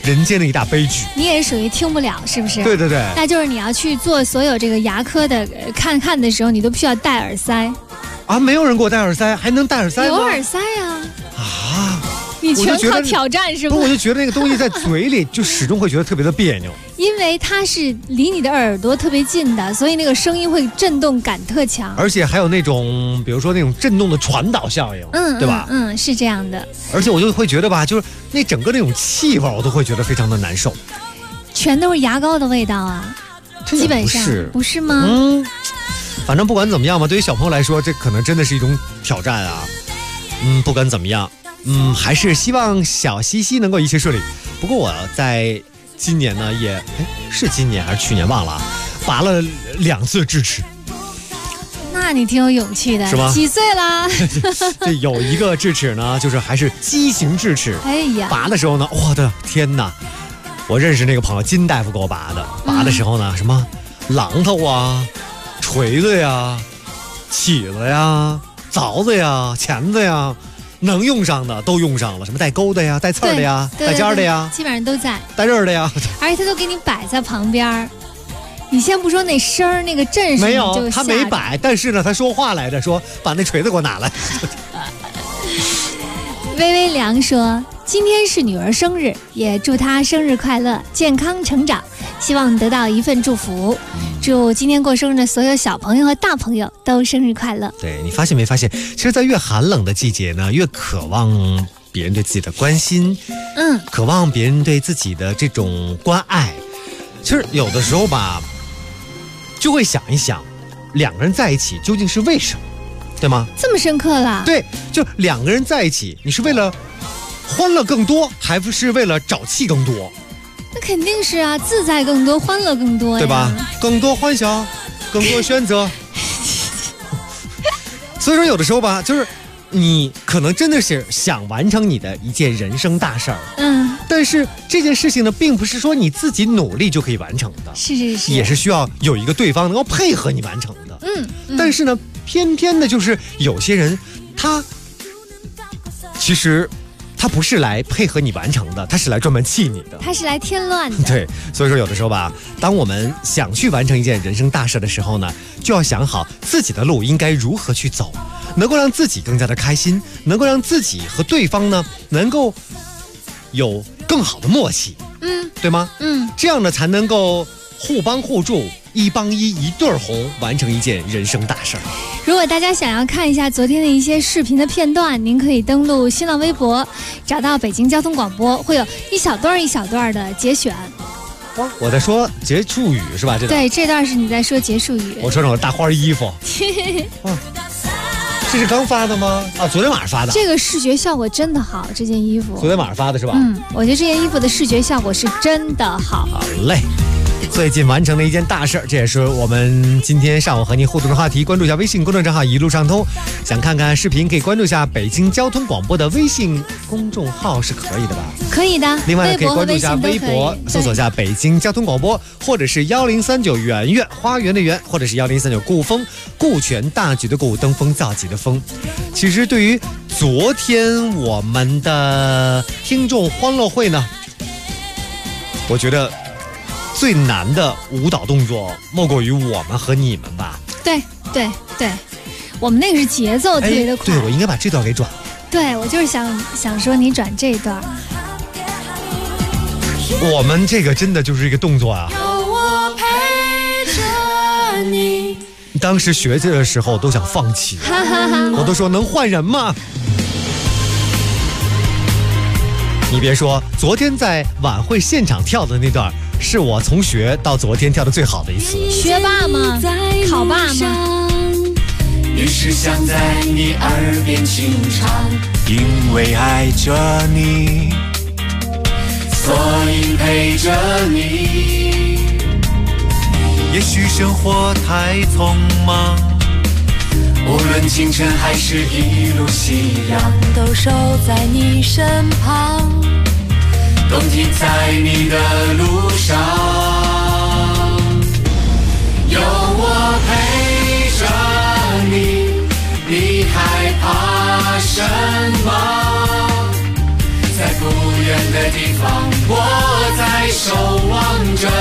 人间的一大悲剧。 你也属于听不了，是不是？ 对对对。 那就是你要去做所有这个牙科的看的时候，你都必须要戴耳塞。 啊，没有人给我戴耳塞，还能戴耳塞吗？ 有耳塞呀。 啊。 你全靠挑战是吗？ 我就觉得那个东西在嘴里就始终会觉得特别的别扭， 因为它是离你的耳朵特别近的，所以那个声音会震动感特强， 而且还有那种比如说那种震动的传导效应，对吧？ 是这样的。 而且我就会觉得吧，就是那整个那种气味，我都会觉得非常的难受， 全都是牙膏的味道啊，基本上不是吗？ 反正不管怎么样嘛，对于小朋友来说，这可能真的是一种挑战啊。不管怎么样。还是希望小西西能够一切顺利。不过我在今年呢，是今年还是去年忘了，拔了2次智齿。 那你挺有勇气的， 是吗？ 几岁啦？ 这有一个智齿呢，就是还是畸形智齿。 哎呀， 拔的时候呢，我的天哪！我认识那个朋友金大夫给我拔的，拔的时候呢，什么榔头啊、锤子呀、起子呀、凿子呀、钳子呀。能用上的都用上了，什么带钩的呀、带刺儿的呀、带尖儿的呀， 基本上都在， 带刃儿的呀， 而且他都给你摆在旁边。你先不说那声儿、那个阵势， 没有，他没摆，但是呢，他说话来着，说把那锤子给我拿来。 微微凉说：“今天是女儿生日，也祝她生日快乐，健康成长，希望得到一份祝福。祝今天过生日的所有小朋友和大朋友都生日快乐。” 对，你发现没发现？其实，在越寒冷的季节呢，越渴望别人对自己的关心，渴望别人对自己的这种关爱。其实有的时候吧，就会想一想，两个人在一起究竟是为什么？对吗？ 这么深刻了？ 对，就两个人在一起，你是为了欢乐更多，还不是为了找气更多？ 那肯定是啊，自在更多，欢乐更多呀， 对吧？更多欢笑，更多选择。所以说，有的时候吧，就是你可能真的是想完成你的一件人生大事儿，但是这件事情呢，并不是说你自己努力就可以完成的， 是， 也是需要有一个对方能够配合你完成的，但是呢。偏偏的就是有些人，他其实他不是来配合你完成的，他是来专门气你的， 他是来添乱的。 对，所以说有的时候吧，当我们想去完成一件人生大事的时候呢，就要想好自己的路应该如何去走，能够让自己更加的开心，能够让自己和对方呢能够有更好的默契，对吗？这样呢才能够互帮互助。一帮一对红，完成一件人生大事儿。 如果大家想要看一下昨天的一些视频的片段，您可以登录新浪微博，找到北京交通广播，会有一小段一小段的节选。 我在说结束语是吧？ 对，这段是你在说结束语。 我穿上大花衣服。这是刚发的吗？啊，昨天晚上发的。 这个视觉效果真的好，这件衣服。 昨天晚上发的是吧？ 我觉得这件衣服的视觉效果是真的好。 好嘞。最近完成的一件大事，这也是我们今天上午和您互动的话题。关注一下微信公众账号一路畅通，想看看视频可以关注一下北京交通广播的微信公众号是可以的吧？ 可以的。 另外可以关注一下微博，搜索一下北京交通广播，或者是1039圆圆花园的圆，或者是1039顾风顾全大局的顾登峰造极的峰。其实对于昨天我们的听众欢乐会呢，我觉得最难的舞蹈动作莫过于我们和你们吧？ 对，我们那个是节奏特别的快。 对，我应该把这段给转了。 对，我就是想说你转这段。 我们这个真的就是一个动作啊！ 我陪着你。 当时学的时候都想放弃，我都说能换人吗？你别说，昨天在晚会现场跳的那段，是我从学到昨天跳的最好的一次。 学霸吗？考霸吗？ 于是想在你耳边轻唱，因为爱着你，所以陪着你。也许生活太匆忙，无论清晨还是一路夕阳，都守在你身旁，都停在你的路上。有我陪着你，你害怕什么？在不远的地方，我守望着，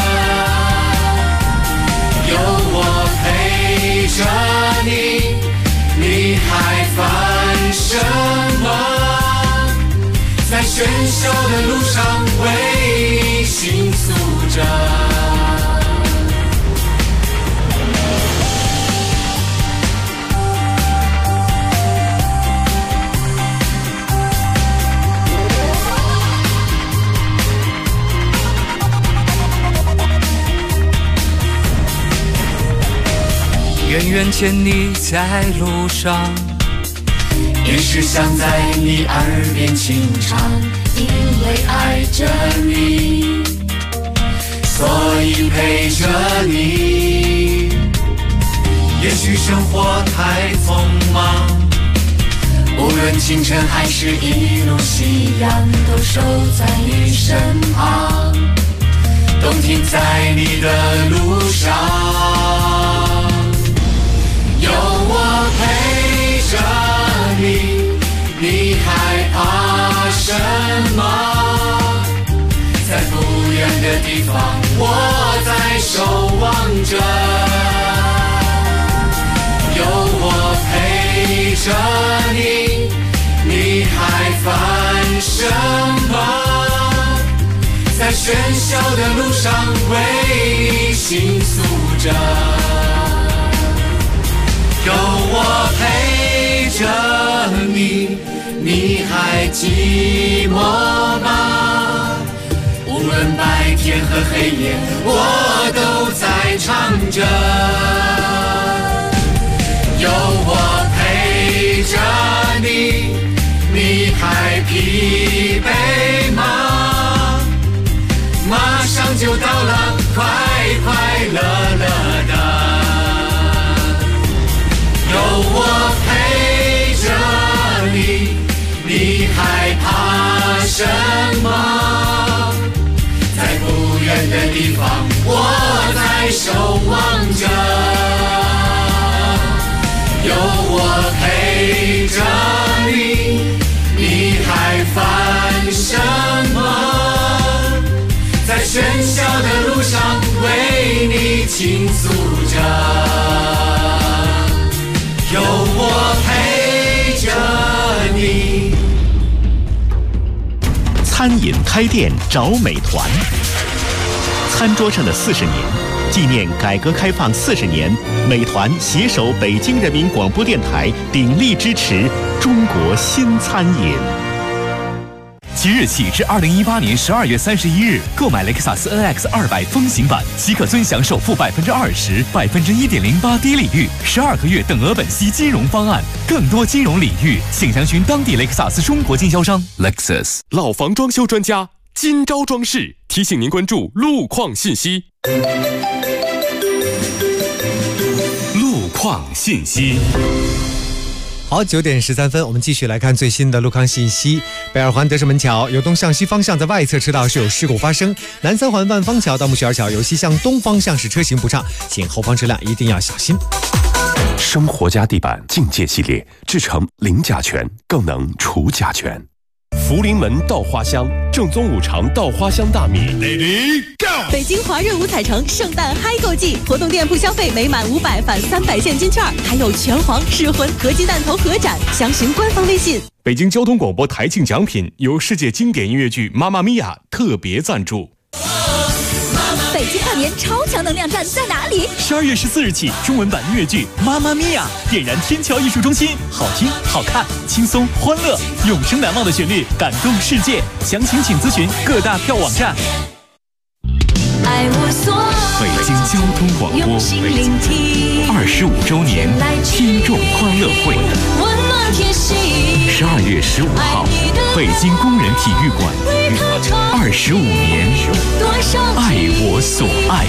有我陪着你，你还烦什么？在喧嚣的路上为你倾诉着。 远远见你在路上， 也是想在你耳边轻唱，因为爱着你，所以陪着你。也许生活太匆忙，无论清晨还是一路夕阳，都守在你身旁，都停在你的路上。有我陪着你，你还怕什么？在不远的地方，我在守望着。有我陪着你，你还烦什么？在喧嚣的路上为你倾诉着。有我陪着你，你还寂寞吗？无论白天和黑夜，我都在唱着。有我陪着你，你还疲惫吗？马上就到了，快快乐乐的。有我陪着你，你还怕什么？在不远的地方，我在守望着。有我陪着你，你还烦什么？在喧嚣的路上为你倾诉着。有我陪着你。 餐饮开店找美团，餐桌上的40年，纪念改革开放40年，美团携手北京人民广播电台，鼎力支持中国新餐饮。 即日起至2018年12月31日，购买雷克萨斯 NX 200风行版即可尊享首付20%、1.08%低利率、12个月等额本息金融方案，更多金融礼遇，请详询当地雷克萨斯中国经销商。Lexus 老房装修专家金招装饰提醒您关注路况信息。路况信息。 好，9点13分，我们继续来看最新的路况信息。北二环德胜门桥由东向西方向在外侧车道是有事故发生，南三环万方桥到木樨园桥由西向东方向是车行不畅，请后方车辆一定要小心。 生活家地板境界系列制成零甲醛，更能除甲醛。福临门稻花香，正宗五常稻花香大米。Lady Go！ 北京华润五彩城圣诞嗨购季，活动店铺消费每满500返300现金券，还有拳皇、噬魂、合金弹头合展，详询官方微信。 北京交通广播台庆奖品由世界经典音乐剧《妈妈咪呀》特别赞助。 北京跨年超强能量站在哪里 ？12月14日起，中文版音乐剧《妈妈咪呀》点燃天桥艺术中心，好听、好看、轻松、欢乐，永生难忘的旋律，感动世界。详情请咨询各大票网站。 北京交通广播25周年听众欢乐会，12月15号，北京工人体育馆，25年，爱我所爱。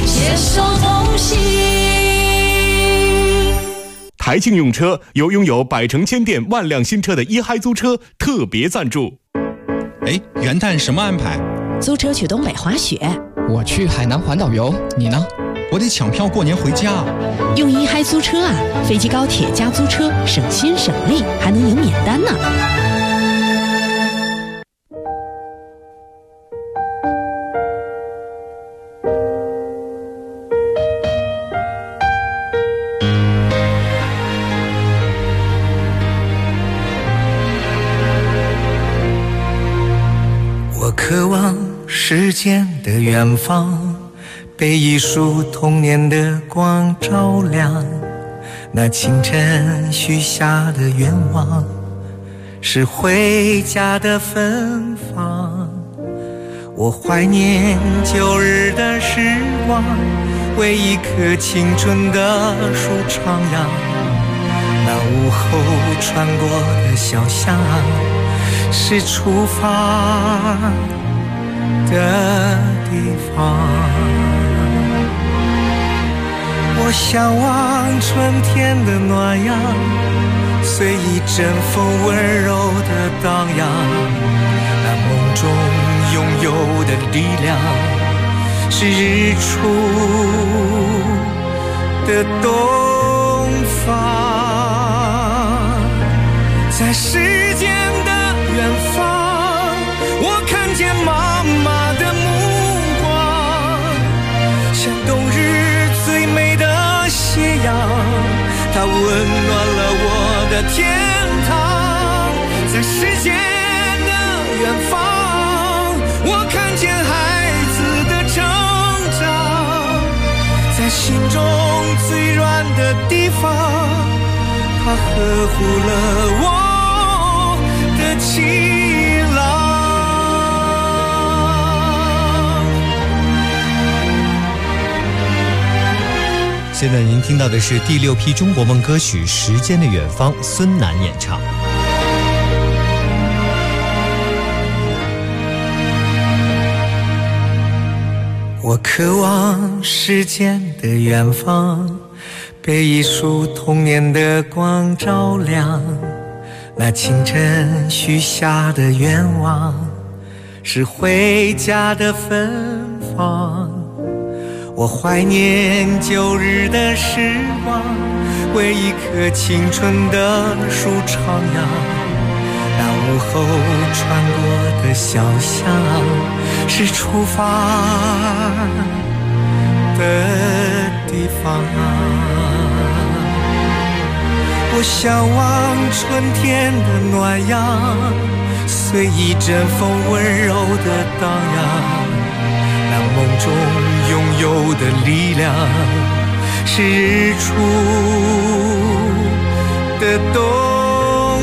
台庆用车由拥有百城千店万辆新车的一嗨租车特别赞助。 哎，元旦什么安排？ 租车去东北滑雪。 我去海南环岛游，你呢？ 我得抢票过年回家。 用一嗨租车啊，飞机高铁加租车，省心省力，还能赢免单呢。 时间的远方，被一束童年的光照亮。那清晨许下的愿望，是回家的芬芳。我怀念旧日的时光，为一棵青春的树徜徉。那午后穿过的小巷，是出发的地方。我向往春天的暖阳，随一阵风温柔的荡漾。那梦中拥有的力量，是日出的东方。在时间的远方，我看见妈妈的目光，像冬日最美的斜阳，它温暖了我的天堂。在时间的远方，我看见孩子的成长，在心中最软的地方，它呵护了我的晴朗。 现在您听到的是第6批中国梦歌曲《时间的远方》，孙楠演唱。 我渴望时间的远方，被一束童年的光照亮。那清晨许下的愿望，是回家的芬芳。我怀念旧日的时光，为一棵青春的树徜徉。那午后穿过的小巷，是出发的地方。我向往春天的暖阳，随一阵风温柔的荡漾。那梦中拥有的力量，是日出的东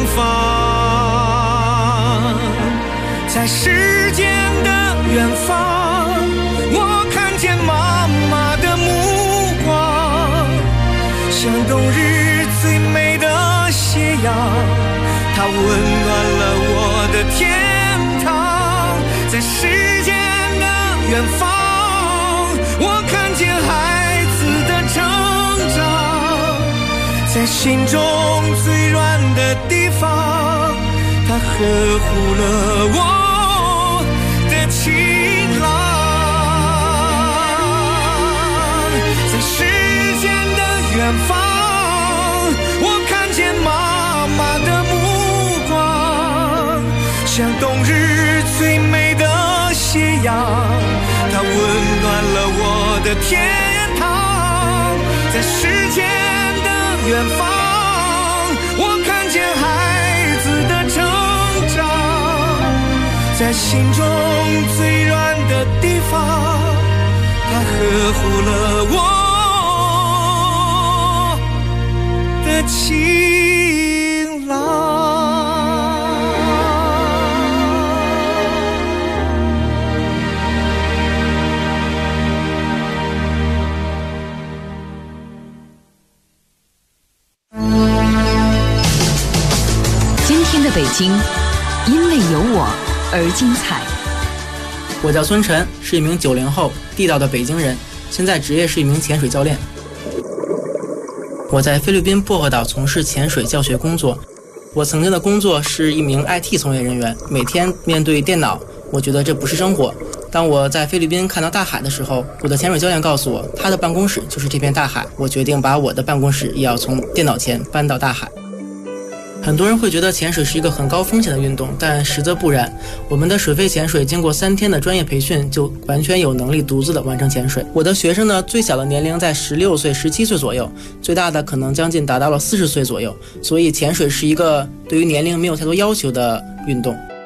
方。在时间的远方，我看见妈妈的目光，像冬日最美的斜阳，它温暖了我的天堂。在时间的远方，我看见孩子的成长，在心中最软的地方，它呵护了我的晴朗。在时间的远方，我看见妈妈的目光，像冬日最美的斜阳，它温暖了我的天堂。在时间的远方，我看见孩子的成长，在心中最软的地方，它呵护了我的晴朗。 的北京，因为有我而精彩。 我叫孙晨，是一名90后地道的北京人，现在职业是一名潜水教练。我在菲律宾薄荷岛从事潜水教学工作。我曾经的工作是一名 IT 从业人员，每天面对电脑，我觉得这不是生活。当我在菲律宾看到大海的时候，我的潜水教练告诉我，他的办公室就是这片大海。我决定把我的办公室也要从电脑前搬到大海。很多人会觉得潜水是一个很高风险的运动，但实则不然。我们的水肺潜水经过3天的专业培训，就完全有能力独自的完成潜水。我的学生呢，最小的年龄在16岁、17岁左右，最大的可能将近达到了40岁左右。所以潜水是一个对于年龄没有太多要求的运动。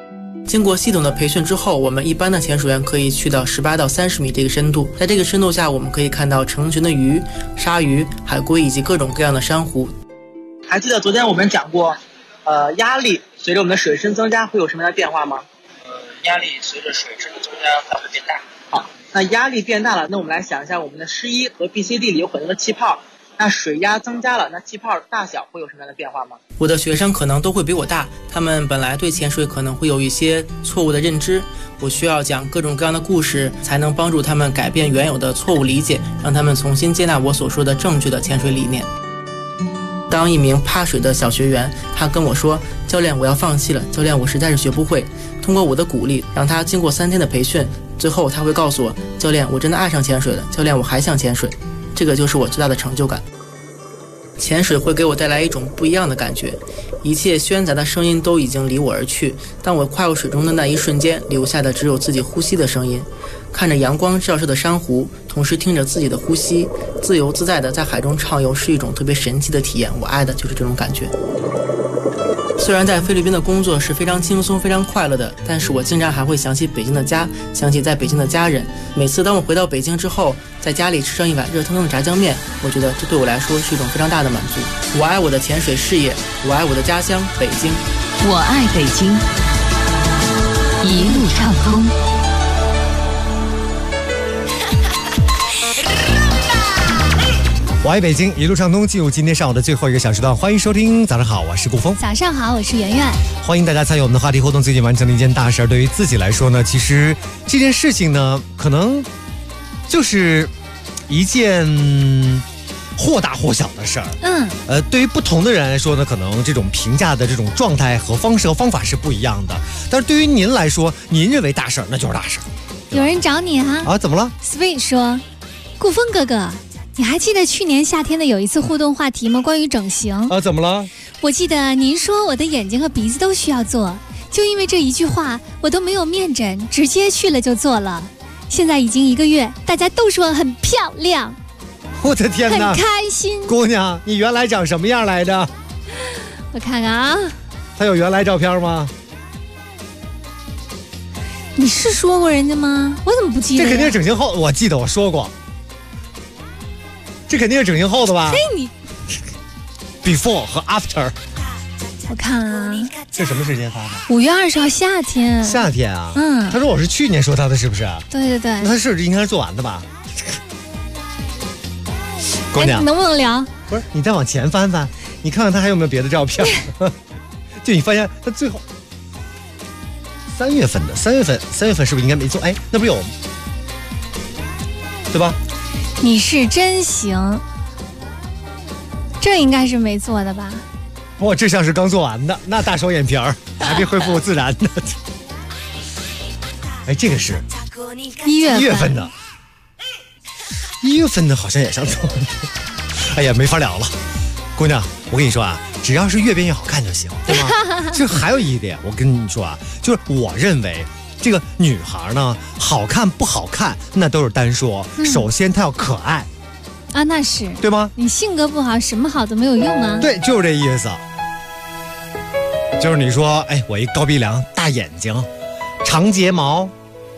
经过系统的培训之后，我们一般的潜水员可以去到18到30米这个深度，在这个深度下，我们可以看到成群的鱼、鲨鱼、海龟以及各种各样的珊瑚。 还记得昨天我们讲过，压力随着我们的水深增加会有什么样的变化吗？ 压力随着水深的增加它会变大。 好，那压力变大了，那我们来想一下，我们的湿衣和 BCD 里有很多的气泡，那水压增加了，那气泡大小会有什么样的变化吗？ 我的学生可能都会比我大，他们本来对潜水可能会有一些错误的认知，我需要讲各种各样的故事，才能帮助他们改变原有的错误理解，让他们重新接纳我所说的正确的潜水理念。当一名怕水的小学员，他跟我说，教练我要放弃了，教练我实在是学不会。通过我的鼓励，让他经过3天的培训，最后他会告诉我，教练我真的爱上潜水了，教练我还想潜水。这个就是我最大的成就感。潜水会给我带来一种不一样的感觉，一切喧杂的声音都已经离我而去，当我跨入水中的那一瞬间，留下的只有自己呼吸的声音。看着阳光照射的珊瑚，同时听着自己的呼吸，自由自在的在海中畅游，是一种特别神奇的体验。我爱的就是这种感觉。虽然在菲律宾的工作是非常轻松非常快乐的，但是我经常还会想起北京的家，想起在北京的家人。每次当我回到北京之后，在家里吃上一碗热腾腾的炸酱面，我觉得这对我来说是一种非常大的满足。我爱我的潜水事业，我爱我的家乡北京， 我爱北京，一路畅通。 我爱北京，一路畅通，进入今天上午的最后一个小时段，欢迎收听。早上好，我是顾峰。 早上好，我是圆圆。 欢迎大家参与我们的话题活动。最近完成了一件大事，对于自己来说呢，其实这件事情呢，可能就是一件或大或小的事儿。对于不同的人来说呢，可能这种评价的这种状态和方式和方法是不一样的。但是对于您来说，您认为大事儿，那就是大事儿。 有人找你啊？ 怎么了 ？Sweet 说，顾峰哥哥。你还记得去年夏天的有一次互动话题吗？关于整形怎么了？ 我记得您说我的眼睛和鼻子都需要做，就因为这一句话，我都没有面诊，直接去了就做了。现在已经1个月，大家都说很漂亮。 我的天哪， 很开心。 姑娘，你原来长什么样来着？ 我看看啊， 他有原来照片吗？ 你是说过人家吗？我怎么不记得？ 这肯定是整形后，我记得我说过。这肯定是整形后的吧？ 你 before 和 after， 我看啊， 这什么时间发的 ？5月20号，夏天。 夏天啊？ 他说我是去年说他的，是不是？ 对。 那他是应该是做完的吧？姑娘， 能不能聊？ 不是，你再往前翻翻，你看看他还有没有别的照片？就你发现他最后3月份是不是应该没做？那不是有，对吧？ 你是真行，这应该是没做的吧？ 我这像是刚做完的，那大手眼皮儿还没恢复自然的。这个是 1 月份的，1月份的好像也像做的。没法聊了，姑娘，我跟你说啊，只要是越变越好看就行，对吗？就还有一点，我跟你说啊，就是我认为。这个女孩呢，好看不好看那都是单说，首先她要可爱啊，那是对吗？ 你性格不好，什么好都没有用啊。 对，就是这意思。就是你说，我一高鼻梁、大眼睛、长睫毛，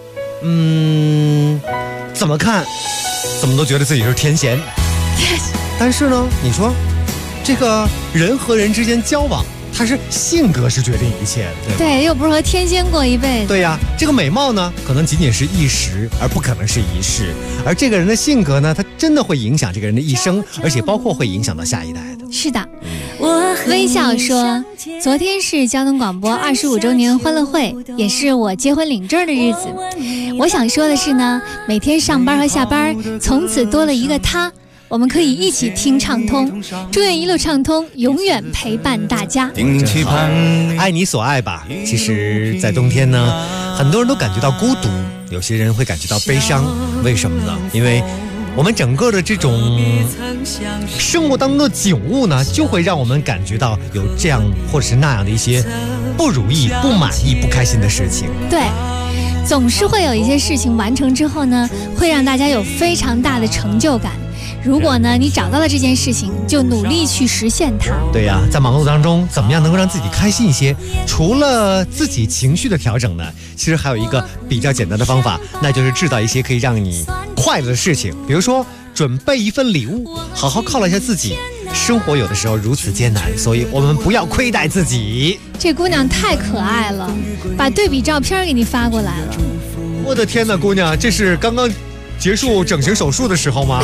怎么看，怎么都觉得自己是天仙。但是呢，你说这个人和人之间交往。他是性格是决定一切的，对吧？ 对，又不是和天仙过一辈子。 对呀，这个美貌呢，可能仅仅是一时，而不可能是一世。而这个人的性格呢，他真的会影响这个人的一生，而且包括会影响到下一代的。 是的。微笑说，昨天是交通广播25周年欢乐会，也是我结婚领证的日子。我想说的是呢，每天上班和下班，从此多了一个他。我们可以一起听畅通，祝愿一路畅通，永远陪伴大家。 爱你所爱吧。其实在冬天呢，很多人都感觉到孤独，有些人会感觉到悲伤，为什么呢？因为我们整个的这种生活当中的景物呢，就会让我们感觉到有这样或者是那样的一些不如意、不满意、不开心的事情。 对， 总是会有一些事情完成之后呢，会让大家有非常大的成就感。如果呢你找到了这件事情，就努力去实现它。 对呀，在忙碌当中，怎么样能够让自己开心一些？除了自己情绪的调整呢，其实还有一个比较简单的方法，那就是制造一些可以让你快乐的事情。比如说准备一份礼物，好好犒劳一下自己。生活有的时候如此艰难，所以我们不要亏待自己。 这姑娘太可爱了，把对比照片给你发过来了。 我的天哪，姑娘，这是刚刚结束整形手术的时候吗？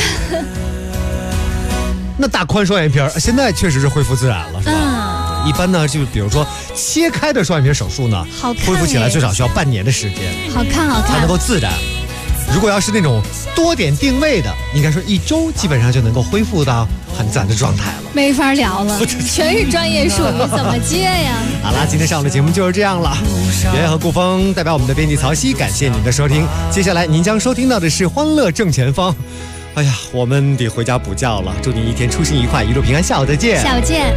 那大宽双眼皮现在确实是恢复自然了，是吧？一般呢，就比如说切开的双眼皮手术呢，恢复起来最少需要半年的时间， 好看， 才能够自然。如果要是那种多点定位的，应该说1周基本上就能够恢复到很自然的状态了。 没法聊了，全是专业术语，怎么接呀？ 好啦，今天上午的节目就是这样了。圆圆和顾峰代表我们的编辑曹曦，感谢您的收听。接下来您将收听到的是《欢乐正前方》。哎呀，我们得回家补觉了。祝你一天出行愉快，一路平安。下午再见。 下午见。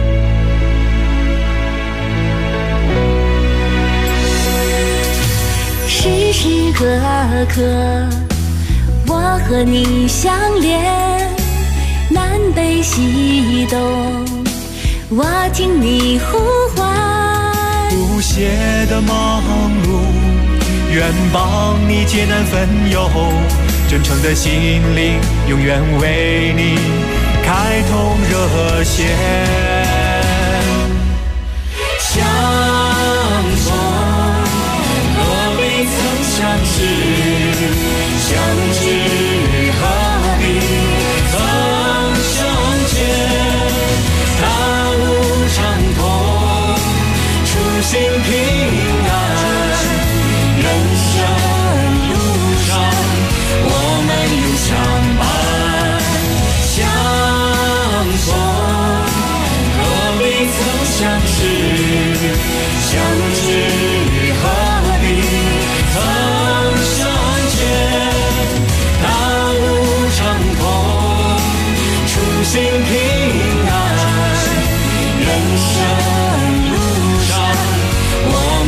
时时刻刻，我和你相连，南北西东，我听你呼唤。 不懈的忙碌，愿帮你艰难分忧。真诚的心灵，永远为你开通热线。相逢何必曾相识，相知何必曾相见。他无常痛，初心平安，人生路上我们永相伴。相逢何必曾相识，相知何必曾相见。他无常痛，初心平安，人生路上我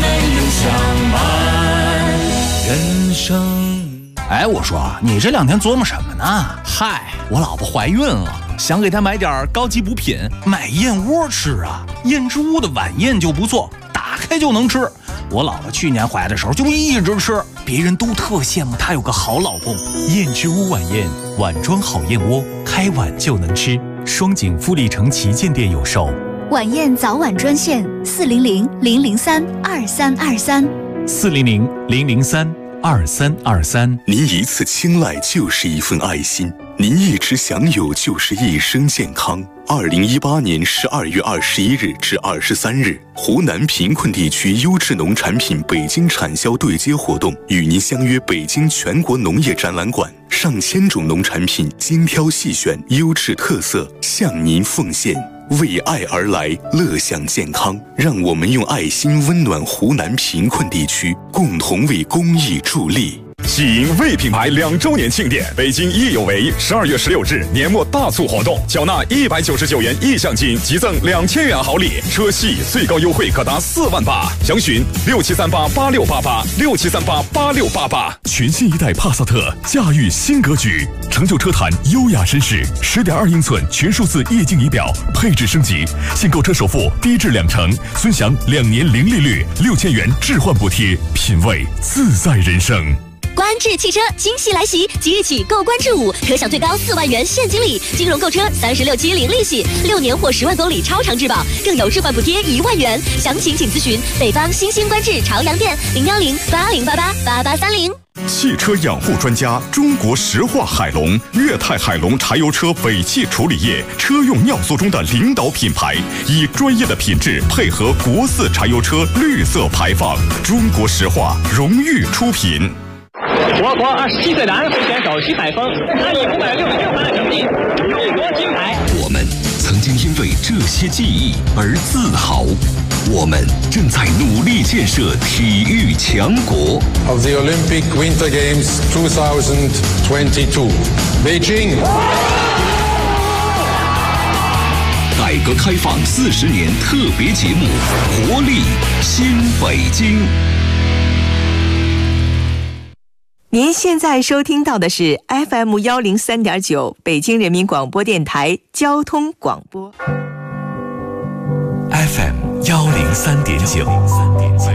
们永相伴。人生哎，我说你这2天琢磨什么呢？嗨，我老婆怀孕了，想给她买点高级补品，买燕窝吃啊。燕之屋的晚宴就不错，打开就能吃。我老婆去年怀的时候就一直吃，别人都特羡慕她有个好老公。 燕之屋晚宴，碗装好燕窝，开碗就能吃。双井富力城旗舰店有售。 晚宴早晚专线400-003-2323。 400-003-2323。 您一次青睐就是一份爱心，您一直享有就是一生健康。2018年12月21日至23日，湖南贫困地区优质农产品北京产销对接活动，与您相约北京全国农业展览馆，上千种农产品精挑细选，优质特色向您奉献。为爱而来，乐享健康，让我们用爱心温暖湖南贫困地区，共同为公益助力。 喜迎魏品牌2周年庆典，北京益友为12月16日年末大促活动，缴纳199元意向金，即赠2000元好礼，车系最高优惠可达4万8，详询67388688，67388688。 全新一代帕萨特驾驭新格局，成就车坛优雅绅士，10.2英寸全数字液晶仪表，配置升级，现购车首付低至2成，尊享2年零利率，6000元置换补贴，品味自在人生。 观致汽车惊喜来袭，即日起购观致5可享最高4万元现金礼，金融购车36期零利息，6年或10万公里超长质保，更有置换补贴1万元。详情请咨询北方新兴观致朝阳店010-8088-8830。 汽车养护专家中国石化海龙、粤泰海龙柴油车尾气处理液车用尿素中的领导品牌，以专业的品质配合国4柴油车绿色排放，中国石化荣誉出品。 我国27岁男会选手徐海峰，他以566分的成绩勇夺金牌。 我们曾经因为这些记忆而自豪，我们正在努力建设体育强国。 Of the Olympic Winter Games 2022, Beijing。 改革开放40年特别节目《活力新北京》。 您现在收听到的是 FM 103.9北京人民广播电台交通广播。 FM 103.9